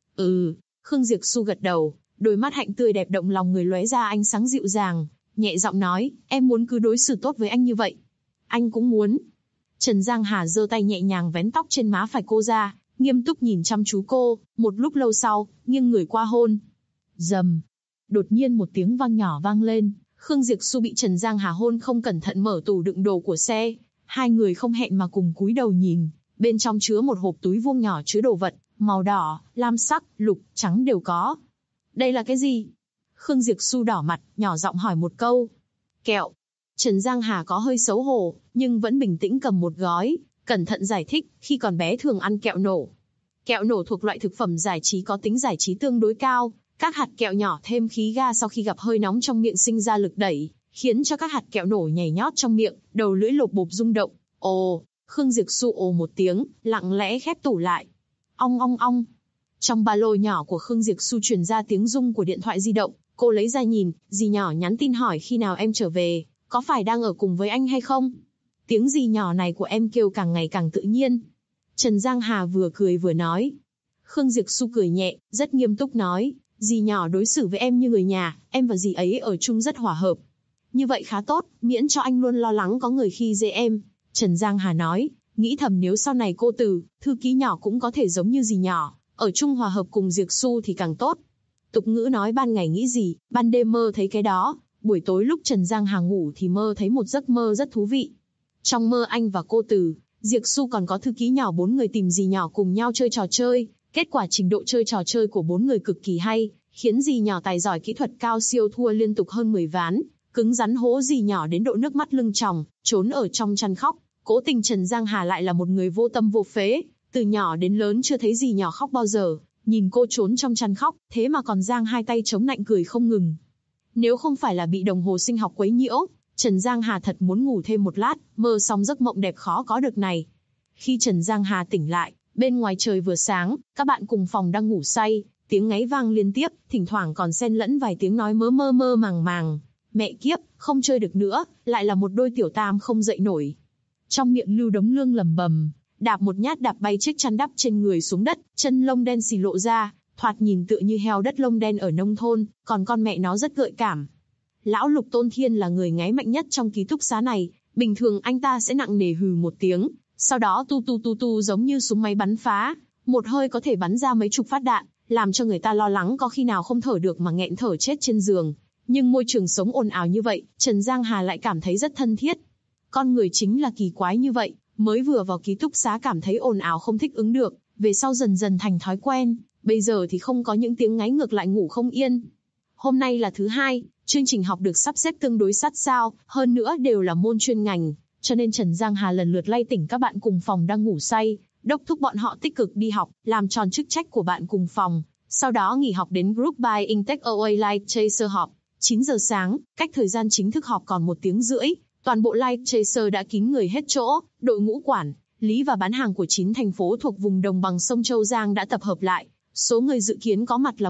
Khương Diệp Xu gật đầu, đôi mắt hạnh tươi đẹp động lòng người lóe ra ánh sáng dịu dàng, nhẹ giọng nói, em muốn cứ đối xử tốt với anh như vậy. Anh cũng muốn. Trần Giang Hà giơ tay nhẹ nhàng vén tóc trên má phải cô ra, nghiêm túc nhìn chăm chú cô, một lúc lâu sau, nghiêng người qua hôn. Rầm. Đột nhiên một tiếng vang nhỏ vang lên, Khương Diệp Xu bị Trần Giang Hà hôn không cẩn thận mở tủ đựng đồ của xe, hai người không hẹn mà cùng cúi đầu nhìn, bên trong chứa một hộp túi vuông nhỏ chứa đồ vật, màu đỏ, lam sắc, lục, trắng đều có. Đây là cái gì? Khương Diệp Xu đỏ mặt, nhỏ giọng hỏi một câu. Kẹo. Trần Giang Hà có hơi xấu hổ, nhưng vẫn bình tĩnh cầm một gói, cẩn thận giải thích, khi còn bé thường ăn kẹo nổ. Kẹo nổ thuộc loại thực phẩm giải trí có tính giải trí tương đối cao, các hạt kẹo nhỏ thêm khí ga sau khi gặp hơi nóng trong miệng sinh ra lực đẩy, khiến cho các hạt kẹo nổ nhảy nhót trong miệng, đầu lưỡi lộp bộp rung động. Ồ, Khương Diệp Xu ồ một tiếng, lặng lẽ khép tủ lại. Ong ong ong. Trong ba lô nhỏ của Khương Diệp Xu truyền ra tiếng rung của điện thoại di động, cô lấy ra nhìn, dì nhỏ nhắn tin hỏi khi nào em trở về, có phải đang ở cùng với anh hay không? Tiếng dì nhỏ này của em kêu càng ngày càng tự nhiên. Trần Giang Hà vừa cười vừa nói. Khương Diệp Xu cười nhẹ, rất nghiêm túc nói, dì nhỏ đối xử với em như người nhà, em và dì ấy ở chung rất hòa hợp. Như vậy khá tốt, miễn cho anh luôn lo lắng có người khi dễ em. Trần Giang Hà nói, nghĩ thầm nếu sau này cô thư ký nhỏ cũng có thể giống như dì nhỏ, ở chung hòa hợp cùng Diệp Xu thì càng tốt. Tục ngữ nói ban ngày nghĩ gì, ban đêm mơ thấy cái đó. Buổi tối lúc Trần Giang Hà ngủ thì mơ thấy một giấc mơ rất thú vị. Trong mơ anh và cô Diệp Xu còn có thư ký nhỏ 4 người tìm dì nhỏ cùng nhau chơi trò chơi. Kết quả trình độ chơi trò chơi của 4 người cực kỳ hay, khiến dì nhỏ tài giỏi kỹ thuật cao siêu thua liên tục hơn 10 ván, cứng rắn hố dì nhỏ đến độ nước mắt lưng tròng, trốn ở trong chăn khóc. Cố tình Trần Giang Hà lại là một người vô tâm vô phế, từ nhỏ đến lớn chưa thấy dì nhỏ khóc bao giờ, nhìn cô trốn trong chăn khóc, thế mà còn giang hai tay chống nạnh cười không ngừng. Nếu không phải là bị đồng hồ sinh học quấy nhiễu, Trần Giang Hà thật muốn ngủ thêm một lát, mơ xong giấc mộng đẹp khó có được này. Khi Trần Giang Hà tỉnh lại, bên ngoài trời vừa sáng, các bạn cùng phòng đang ngủ say, tiếng ngáy vang liên tiếp, thỉnh thoảng còn xen lẫn vài tiếng nói mơ mơ màng. Mẹ kiếp, không chơi được nữa, lại là một đôi tiểu tam không dậy nổi. Trong miệng Lưu Đống Lương lẩm bẩm, đạp một nhát đạp bay chiếc chăn đắp trên người xuống đất, chân lông đen xì lộ ra, thoạt nhìn tựa như heo đất lông đen ở nông thôn, còn con mẹ nó rất gợi cảm. Lão Lục Tôn Thiên là người ngáy mạnh nhất trong ký túc xá này, bình thường anh ta sẽ nặng nề hừ một tiếng, sau đó tu giống như súng máy bắn phá, một hơi có thể bắn ra mấy chục phát đạn, làm cho người ta lo lắng có khi nào không thở được mà nghẹn thở chết trên giường. Nhưng môi trường sống ồn ào như vậy, Trần Giang Hà lại cảm thấy rất thân thiết. Con người chính là kỳ quái như vậy, mới vừa vào ký túc xá cảm thấy ồn ào không thích ứng được, về sau dần dần thành thói quen, bây giờ thì không có những tiếng ngáy ngược lại ngủ không yên. Hôm nay là thứ hai, chương trình học được sắp xếp tương đối sát sao, hơn nữa đều là môn chuyên ngành, cho nên Trần Giang Hà lần lượt lay tỉnh các bạn cùng phòng đang ngủ say, đốc thúc bọn họ tích cực đi học, làm tròn chức trách của bạn cùng phòng, sau đó nghỉ học đến Group Buying Takeaway Light Chaser họp. 9 giờ sáng, cách thời gian chính thức họp còn 1 tiếng rưỡi, toàn bộ Light Chaser đã kín người hết chỗ, đội ngũ quản lý và bán hàng của 9 thành phố thuộc vùng đồng bằng sông Châu Giang đã tập hợp lại. Số người dự kiến có mặt là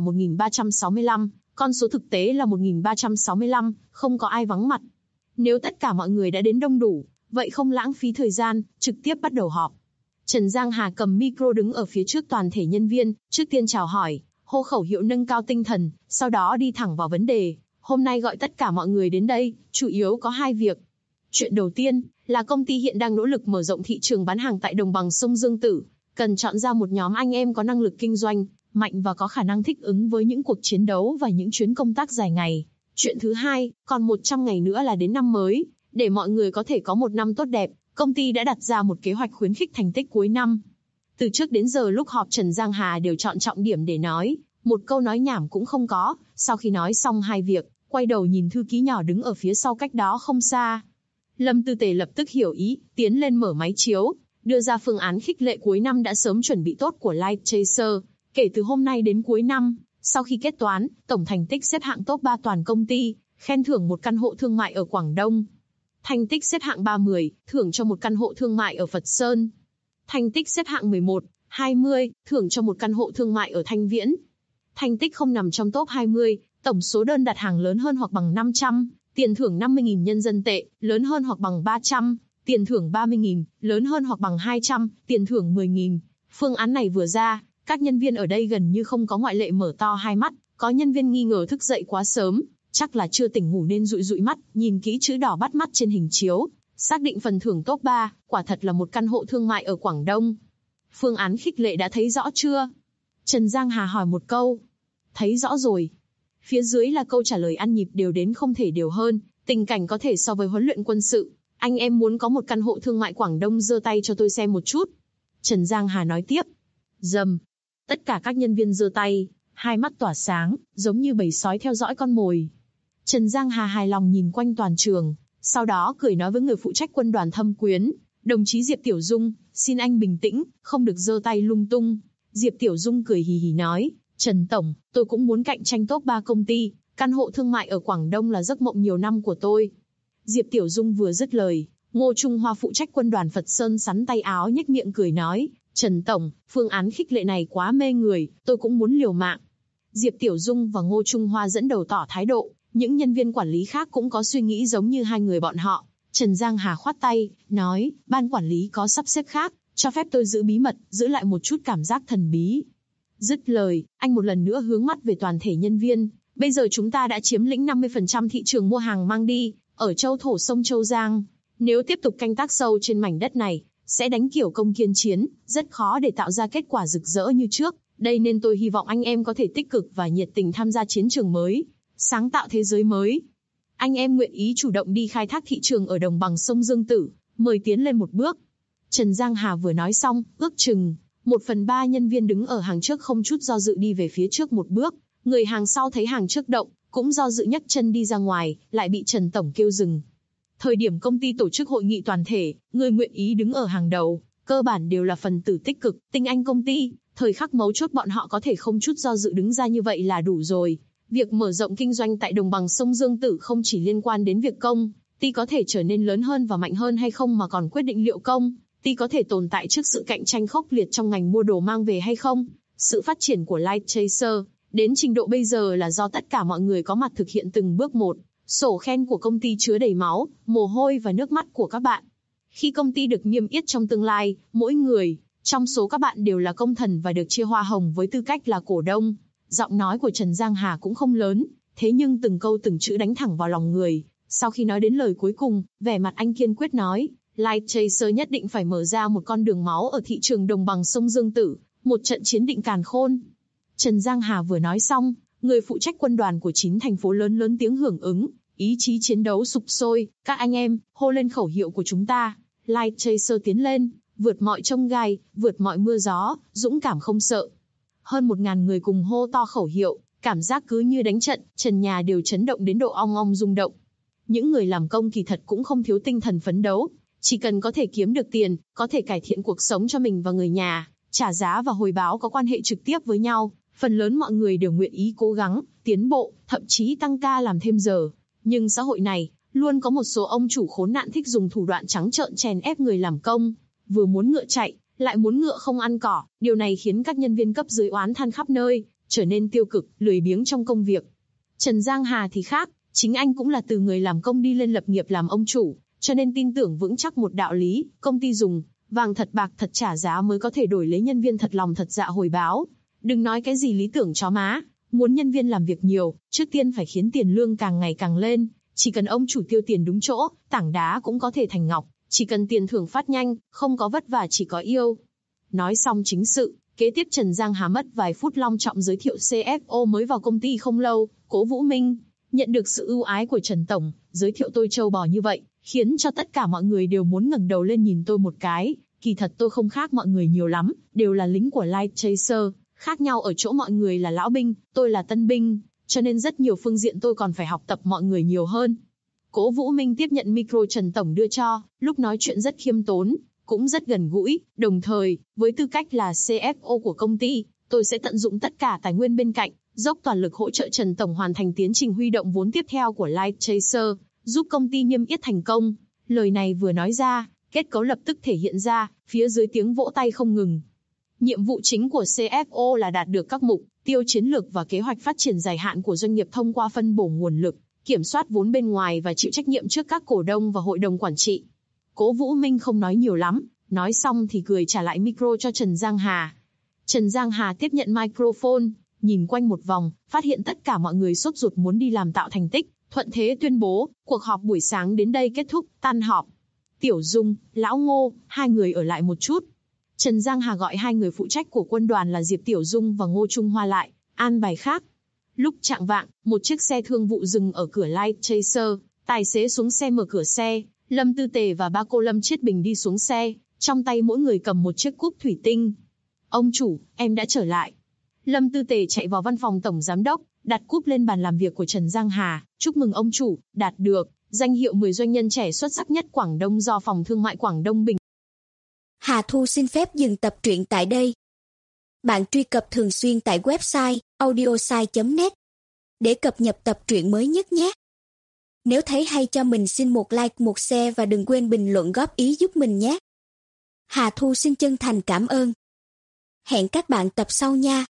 1.365, con số thực tế là 1.365, không có ai vắng mặt. Nếu tất cả mọi người đã đến đông đủ, vậy không lãng phí thời gian, trực tiếp bắt đầu họp. Trần Giang Hà cầm micro đứng ở phía trước toàn thể nhân viên, trước tiên chào hỏi, hô khẩu hiệu nâng cao tinh thần, sau đó đi thẳng vào vấn đề. Hôm nay gọi tất cả mọi người đến đây, chủ yếu có 2 việc. Chuyện đầu tiên là công ty hiện đang nỗ lực mở rộng thị trường bán hàng tại đồng bằng sông Dương Tử, cần chọn ra một nhóm anh em có năng lực kinh doanh mạnh và có khả năng thích ứng với những cuộc chiến đấu và những chuyến công tác dài ngày. Chuyện thứ hai, còn 100 ngày nữa là đến năm mới, để mọi người có thể có một năm tốt đẹp, công ty đã đặt ra một kế hoạch khuyến khích thành tích cuối năm. Từ trước đến giờ lúc họp Trần Giang Hà đều chọn trọng điểm để nói, một câu nói nhảm cũng không có. Sau khi nói xong 2 việc, quay đầu nhìn thư ký nhỏ đứng ở phía sau cách đó không xa. Lâm Tư Tề lập tức hiểu ý, tiến lên mở máy chiếu, đưa ra phương án khích lệ cuối năm đã sớm chuẩn bị tốt của Light Chaser. Kể từ hôm nay đến cuối năm, sau khi kết toán, tổng thành tích xếp hạng top 3 toàn công ty, khen thưởng một căn hộ thương mại ở Quảng Đông. Thành tích xếp hạng 30, thưởng cho một căn hộ thương mại ở Phật Sơn. Thành tích xếp hạng 11, 20, thưởng cho một căn hộ thương mại ở Thanh Viễn. Thành tích không nằm trong top 20, tổng số đơn đặt hàng lớn hơn hoặc bằng 500, tiền thưởng 50.000 nhân dân tệ, lớn hơn hoặc bằng 300, tiền thưởng 30.000, lớn hơn hoặc bằng 200, tiền thưởng 10.000. Phương án này vừa ra, các nhân viên ở đây gần như không có ngoại lệ mở to hai mắt, có nhân viên nghi ngờ thức dậy quá sớm, chắc là chưa tỉnh ngủ nên dụi mắt, nhìn kỹ chữ đỏ bắt mắt trên hình chiếu, xác định phần thưởng top 3, quả thật là một căn hộ thương mại ở Quảng Đông. Phương án khích lệ đã thấy rõ chưa? Trần Giang Hà hỏi một câu. Thấy rõ rồi. Phía dưới là câu trả lời ăn nhịp đều đến không thể đều hơn, tình cảnh có thể so với huấn luyện quân sự. Anh em muốn có một căn hộ thương mại Quảng Đông giơ tay cho tôi xem một chút. Trần Giang Hà nói tiếp. Rầm. Tất cả các nhân viên giơ tay, hai mắt tỏa sáng, giống như bầy sói theo dõi con mồi. Trần Giang Hà hài lòng nhìn quanh toàn trường, sau đó cười nói với người phụ trách quân đoàn Thâm Quyến. Đồng chí Diệp Tiểu Dung, xin anh bình tĩnh, không được giơ tay lung tung. Diệp Tiểu Dung cười hì hì nói, Trần Tổng, tôi cũng muốn cạnh tranh top 3 công ty, căn hộ thương mại ở Quảng Đông là giấc mộng nhiều năm của tôi. Diệp Tiểu Dung vừa dứt lời, Ngô Trung Hoa phụ trách quân đoàn Phật Sơn sắn tay áo nhếch miệng cười nói, Trần Tổng, phương án khích lệ này quá mê người, tôi cũng muốn liều mạng. Diệp Tiểu Dung và Ngô Trung Hoa dẫn đầu tỏ thái độ, những nhân viên quản lý khác cũng có suy nghĩ giống như hai người bọn họ. Trần Giang Hà khoát tay, nói, ban quản lý có sắp xếp khác, cho phép tôi giữ bí mật, giữ lại một chút cảm giác thần bí. Dứt lời, anh một lần nữa hướng mắt về toàn thể nhân viên. Bây giờ chúng ta đã chiếm lĩnh 50% thị trường mua hàng mang đi, ở châu thổ sông Châu Giang. Nếu tiếp tục canh tác sâu trên mảnh đất này, sẽ đánh kiểu công kiên chiến, rất khó để tạo ra kết quả rực rỡ như trước. Đây nên tôi hy vọng anh em có thể tích cực và nhiệt tình tham gia chiến trường mới, sáng tạo thế giới mới. Anh em nguyện ý chủ động đi khai thác thị trường ở đồng bằng sông Dương Tử, mời tiến lên một bước. Trần Giang Hà vừa nói xong, ước chừng 1/3 nhân viên đứng ở hàng trước không chút do dự đi về phía trước một bước, người hàng sau thấy hàng trước động, cũng do dự nhấc chân đi ra ngoài, lại bị Trần Tổng kêu dừng. Thời điểm công ty tổ chức hội nghị toàn thể, người nguyện ý đứng ở hàng đầu, cơ bản đều là phần tử tích cực, tinh anh công ty, thời khắc mấu chốt bọn họ có thể không chút do dự đứng ra như vậy là đủ rồi. Việc mở rộng kinh doanh tại đồng bằng sông Dương Tử không chỉ liên quan đến việc công ty có thể trở nên lớn hơn và mạnh hơn hay không mà còn quyết định liệu công ty có thể tồn tại trước sự cạnh tranh khốc liệt trong ngành mua đồ mang về hay không. Sự phát triển của Light Chaser đến trình độ bây giờ là do tất cả mọi người có mặt thực hiện từng bước một. Sổ khen của công ty chứa đầy máu, mồ hôi và nước mắt của các bạn. Khi công ty được niêm yết trong tương lai, mỗi người trong số các bạn đều là công thần và được chia hoa hồng với tư cách là cổ đông. Giọng nói của Trần Giang Hà cũng không lớn, thế nhưng từng câu từng chữ đánh thẳng vào lòng người. Sau khi nói đến lời cuối cùng, vẻ mặt anh kiên quyết nói, Light Chaser nhất định phải mở ra một con đường máu ở thị trường đồng bằng sông Dương Tử, một trận chiến định càn khôn. Trần Giang Hà vừa nói xong, người phụ trách quân đoàn của 9 thành phố lớn tiếng hưởng ứng, ý chí chiến đấu sục sôi, các anh em, hô lên khẩu hiệu của chúng ta. Light Chaser tiến lên, vượt mọi chông gai, vượt mọi mưa gió, dũng cảm không sợ. Hơn 1.000 người cùng hô to khẩu hiệu, cảm giác cứ như đánh trận, trần nhà đều chấn động đến độ ong ong rung động. Những người làm công kỳ thật cũng không thiếu tinh thần phấn đấu, chỉ cần có thể kiếm được tiền, có thể cải thiện cuộc sống cho mình và người nhà, trả giá và hồi báo có quan hệ trực tiếp với nhau, phần lớn mọi người đều nguyện ý cố gắng, tiến bộ, thậm chí tăng ca làm thêm giờ. Nhưng xã hội này, luôn có một số ông chủ khốn nạn thích dùng thủ đoạn trắng trợn chèn ép người làm công, vừa muốn ngựa chạy, lại muốn ngựa không ăn cỏ, điều này khiến các nhân viên cấp dưới oán than khắp nơi, trở nên tiêu cực, lười biếng trong công việc. Trần Giang Hà thì khác, chính anh cũng là từ người làm công đi lên lập nghiệp làm ông chủ, cho nên tin tưởng vững chắc một đạo lý, công ty dùng vàng thật bạc thật trả giá mới có thể đổi lấy nhân viên thật lòng thật dạ hồi báo. Đừng nói cái gì lý tưởng chó má, muốn nhân viên làm việc nhiều, trước tiên phải khiến tiền lương càng ngày càng lên, chỉ cần ông chủ tiêu tiền đúng chỗ, tảng đá cũng có thể thành ngọc, chỉ cần tiền thưởng phát nhanh, không có vất vả chỉ có yêu. Nói xong chính sự, kế tiếp Trần Giang Hà mất vài phút long trọng giới thiệu CFO mới vào công ty không lâu, Cố Vũ Minh. Nhận được sự ưu ái của Trần Tổng, giới thiệu tôi trâu bò như vậy, khiến cho tất cả mọi người đều muốn ngẩng đầu lên nhìn tôi một cái. Kỳ thật tôi không khác mọi người nhiều lắm, đều là lính của Light Chaser, khác nhau ở chỗ mọi người là lão binh, tôi là tân binh, cho nên rất nhiều phương diện tôi còn phải học tập mọi người nhiều hơn. Cố Vũ Minh tiếp nhận micro Trần Tổng đưa cho, lúc nói chuyện rất khiêm tốn, cũng rất gần gũi, đồng thời, với tư cách là CFO của công ty, tôi sẽ tận dụng tất cả tài nguyên bên cạnh, dốc toàn lực hỗ trợ Trần Tổng hoàn thành tiến trình huy động vốn tiếp theo của Light Chaser, giúp công ty niêm yết thành công. Lời này vừa nói ra, kết cấu lập tức thể hiện ra, phía dưới tiếng vỗ tay không ngừng. Nhiệm vụ chính của CFO là đạt được các mục tiêu chiến lược và kế hoạch phát triển dài hạn của doanh nghiệp thông qua phân bổ nguồn lực, kiểm soát vốn bên ngoài và chịu trách nhiệm trước các cổ đông và hội đồng quản trị. Cố Vũ Minh không nói nhiều lắm, nói xong thì cười trả lại micro cho Trần Giang Hà. Trần Giang Hà tiếp nhận microphone, nhìn quanh một vòng, phát hiện tất cả mọi người sốt ruột muốn đi làm tạo thành tích, thuận thế tuyên bố, cuộc họp buổi sáng đến đây kết thúc, tan họp. Tiểu Dung, Lão Ngô, hai người ở lại một chút. Trần Giang Hà gọi hai người phụ trách của quân đoàn là Diệp Tiểu Dung và Ngô Trung Hoa lại, an bài khác. Lúc chạng vạng, một chiếc xe thương vụ dừng ở cửa Light Chaser, tài xế xuống xe mở cửa xe, Lâm Tư Tề và ba cô Lâm Chiết Bình đi xuống xe, trong tay mỗi người cầm một chiếc cúp thủy tinh. Ông chủ, em đã trở lại. Lâm Tư Tề chạy vào văn phòng tổng giám đốc, đặt cúp lên bàn làm việc của Trần Giang Hà, chúc mừng ông chủ, đạt được danh hiệu 10 doanh nhân trẻ xuất sắc nhất Quảng Đông do Phòng Thương mại Quảng Đông Bình. Hà Thu xin phép dừng tập truyện tại đây. Bạn truy cập thường xuyên tại website audiosai.net để cập nhật tập truyện mới nhất nhé. Nếu thấy hay cho mình xin một like, một share và đừng quên bình luận góp ý giúp mình nhé. Hà Thu xin chân thành cảm ơn. Hẹn các bạn tập sau nha.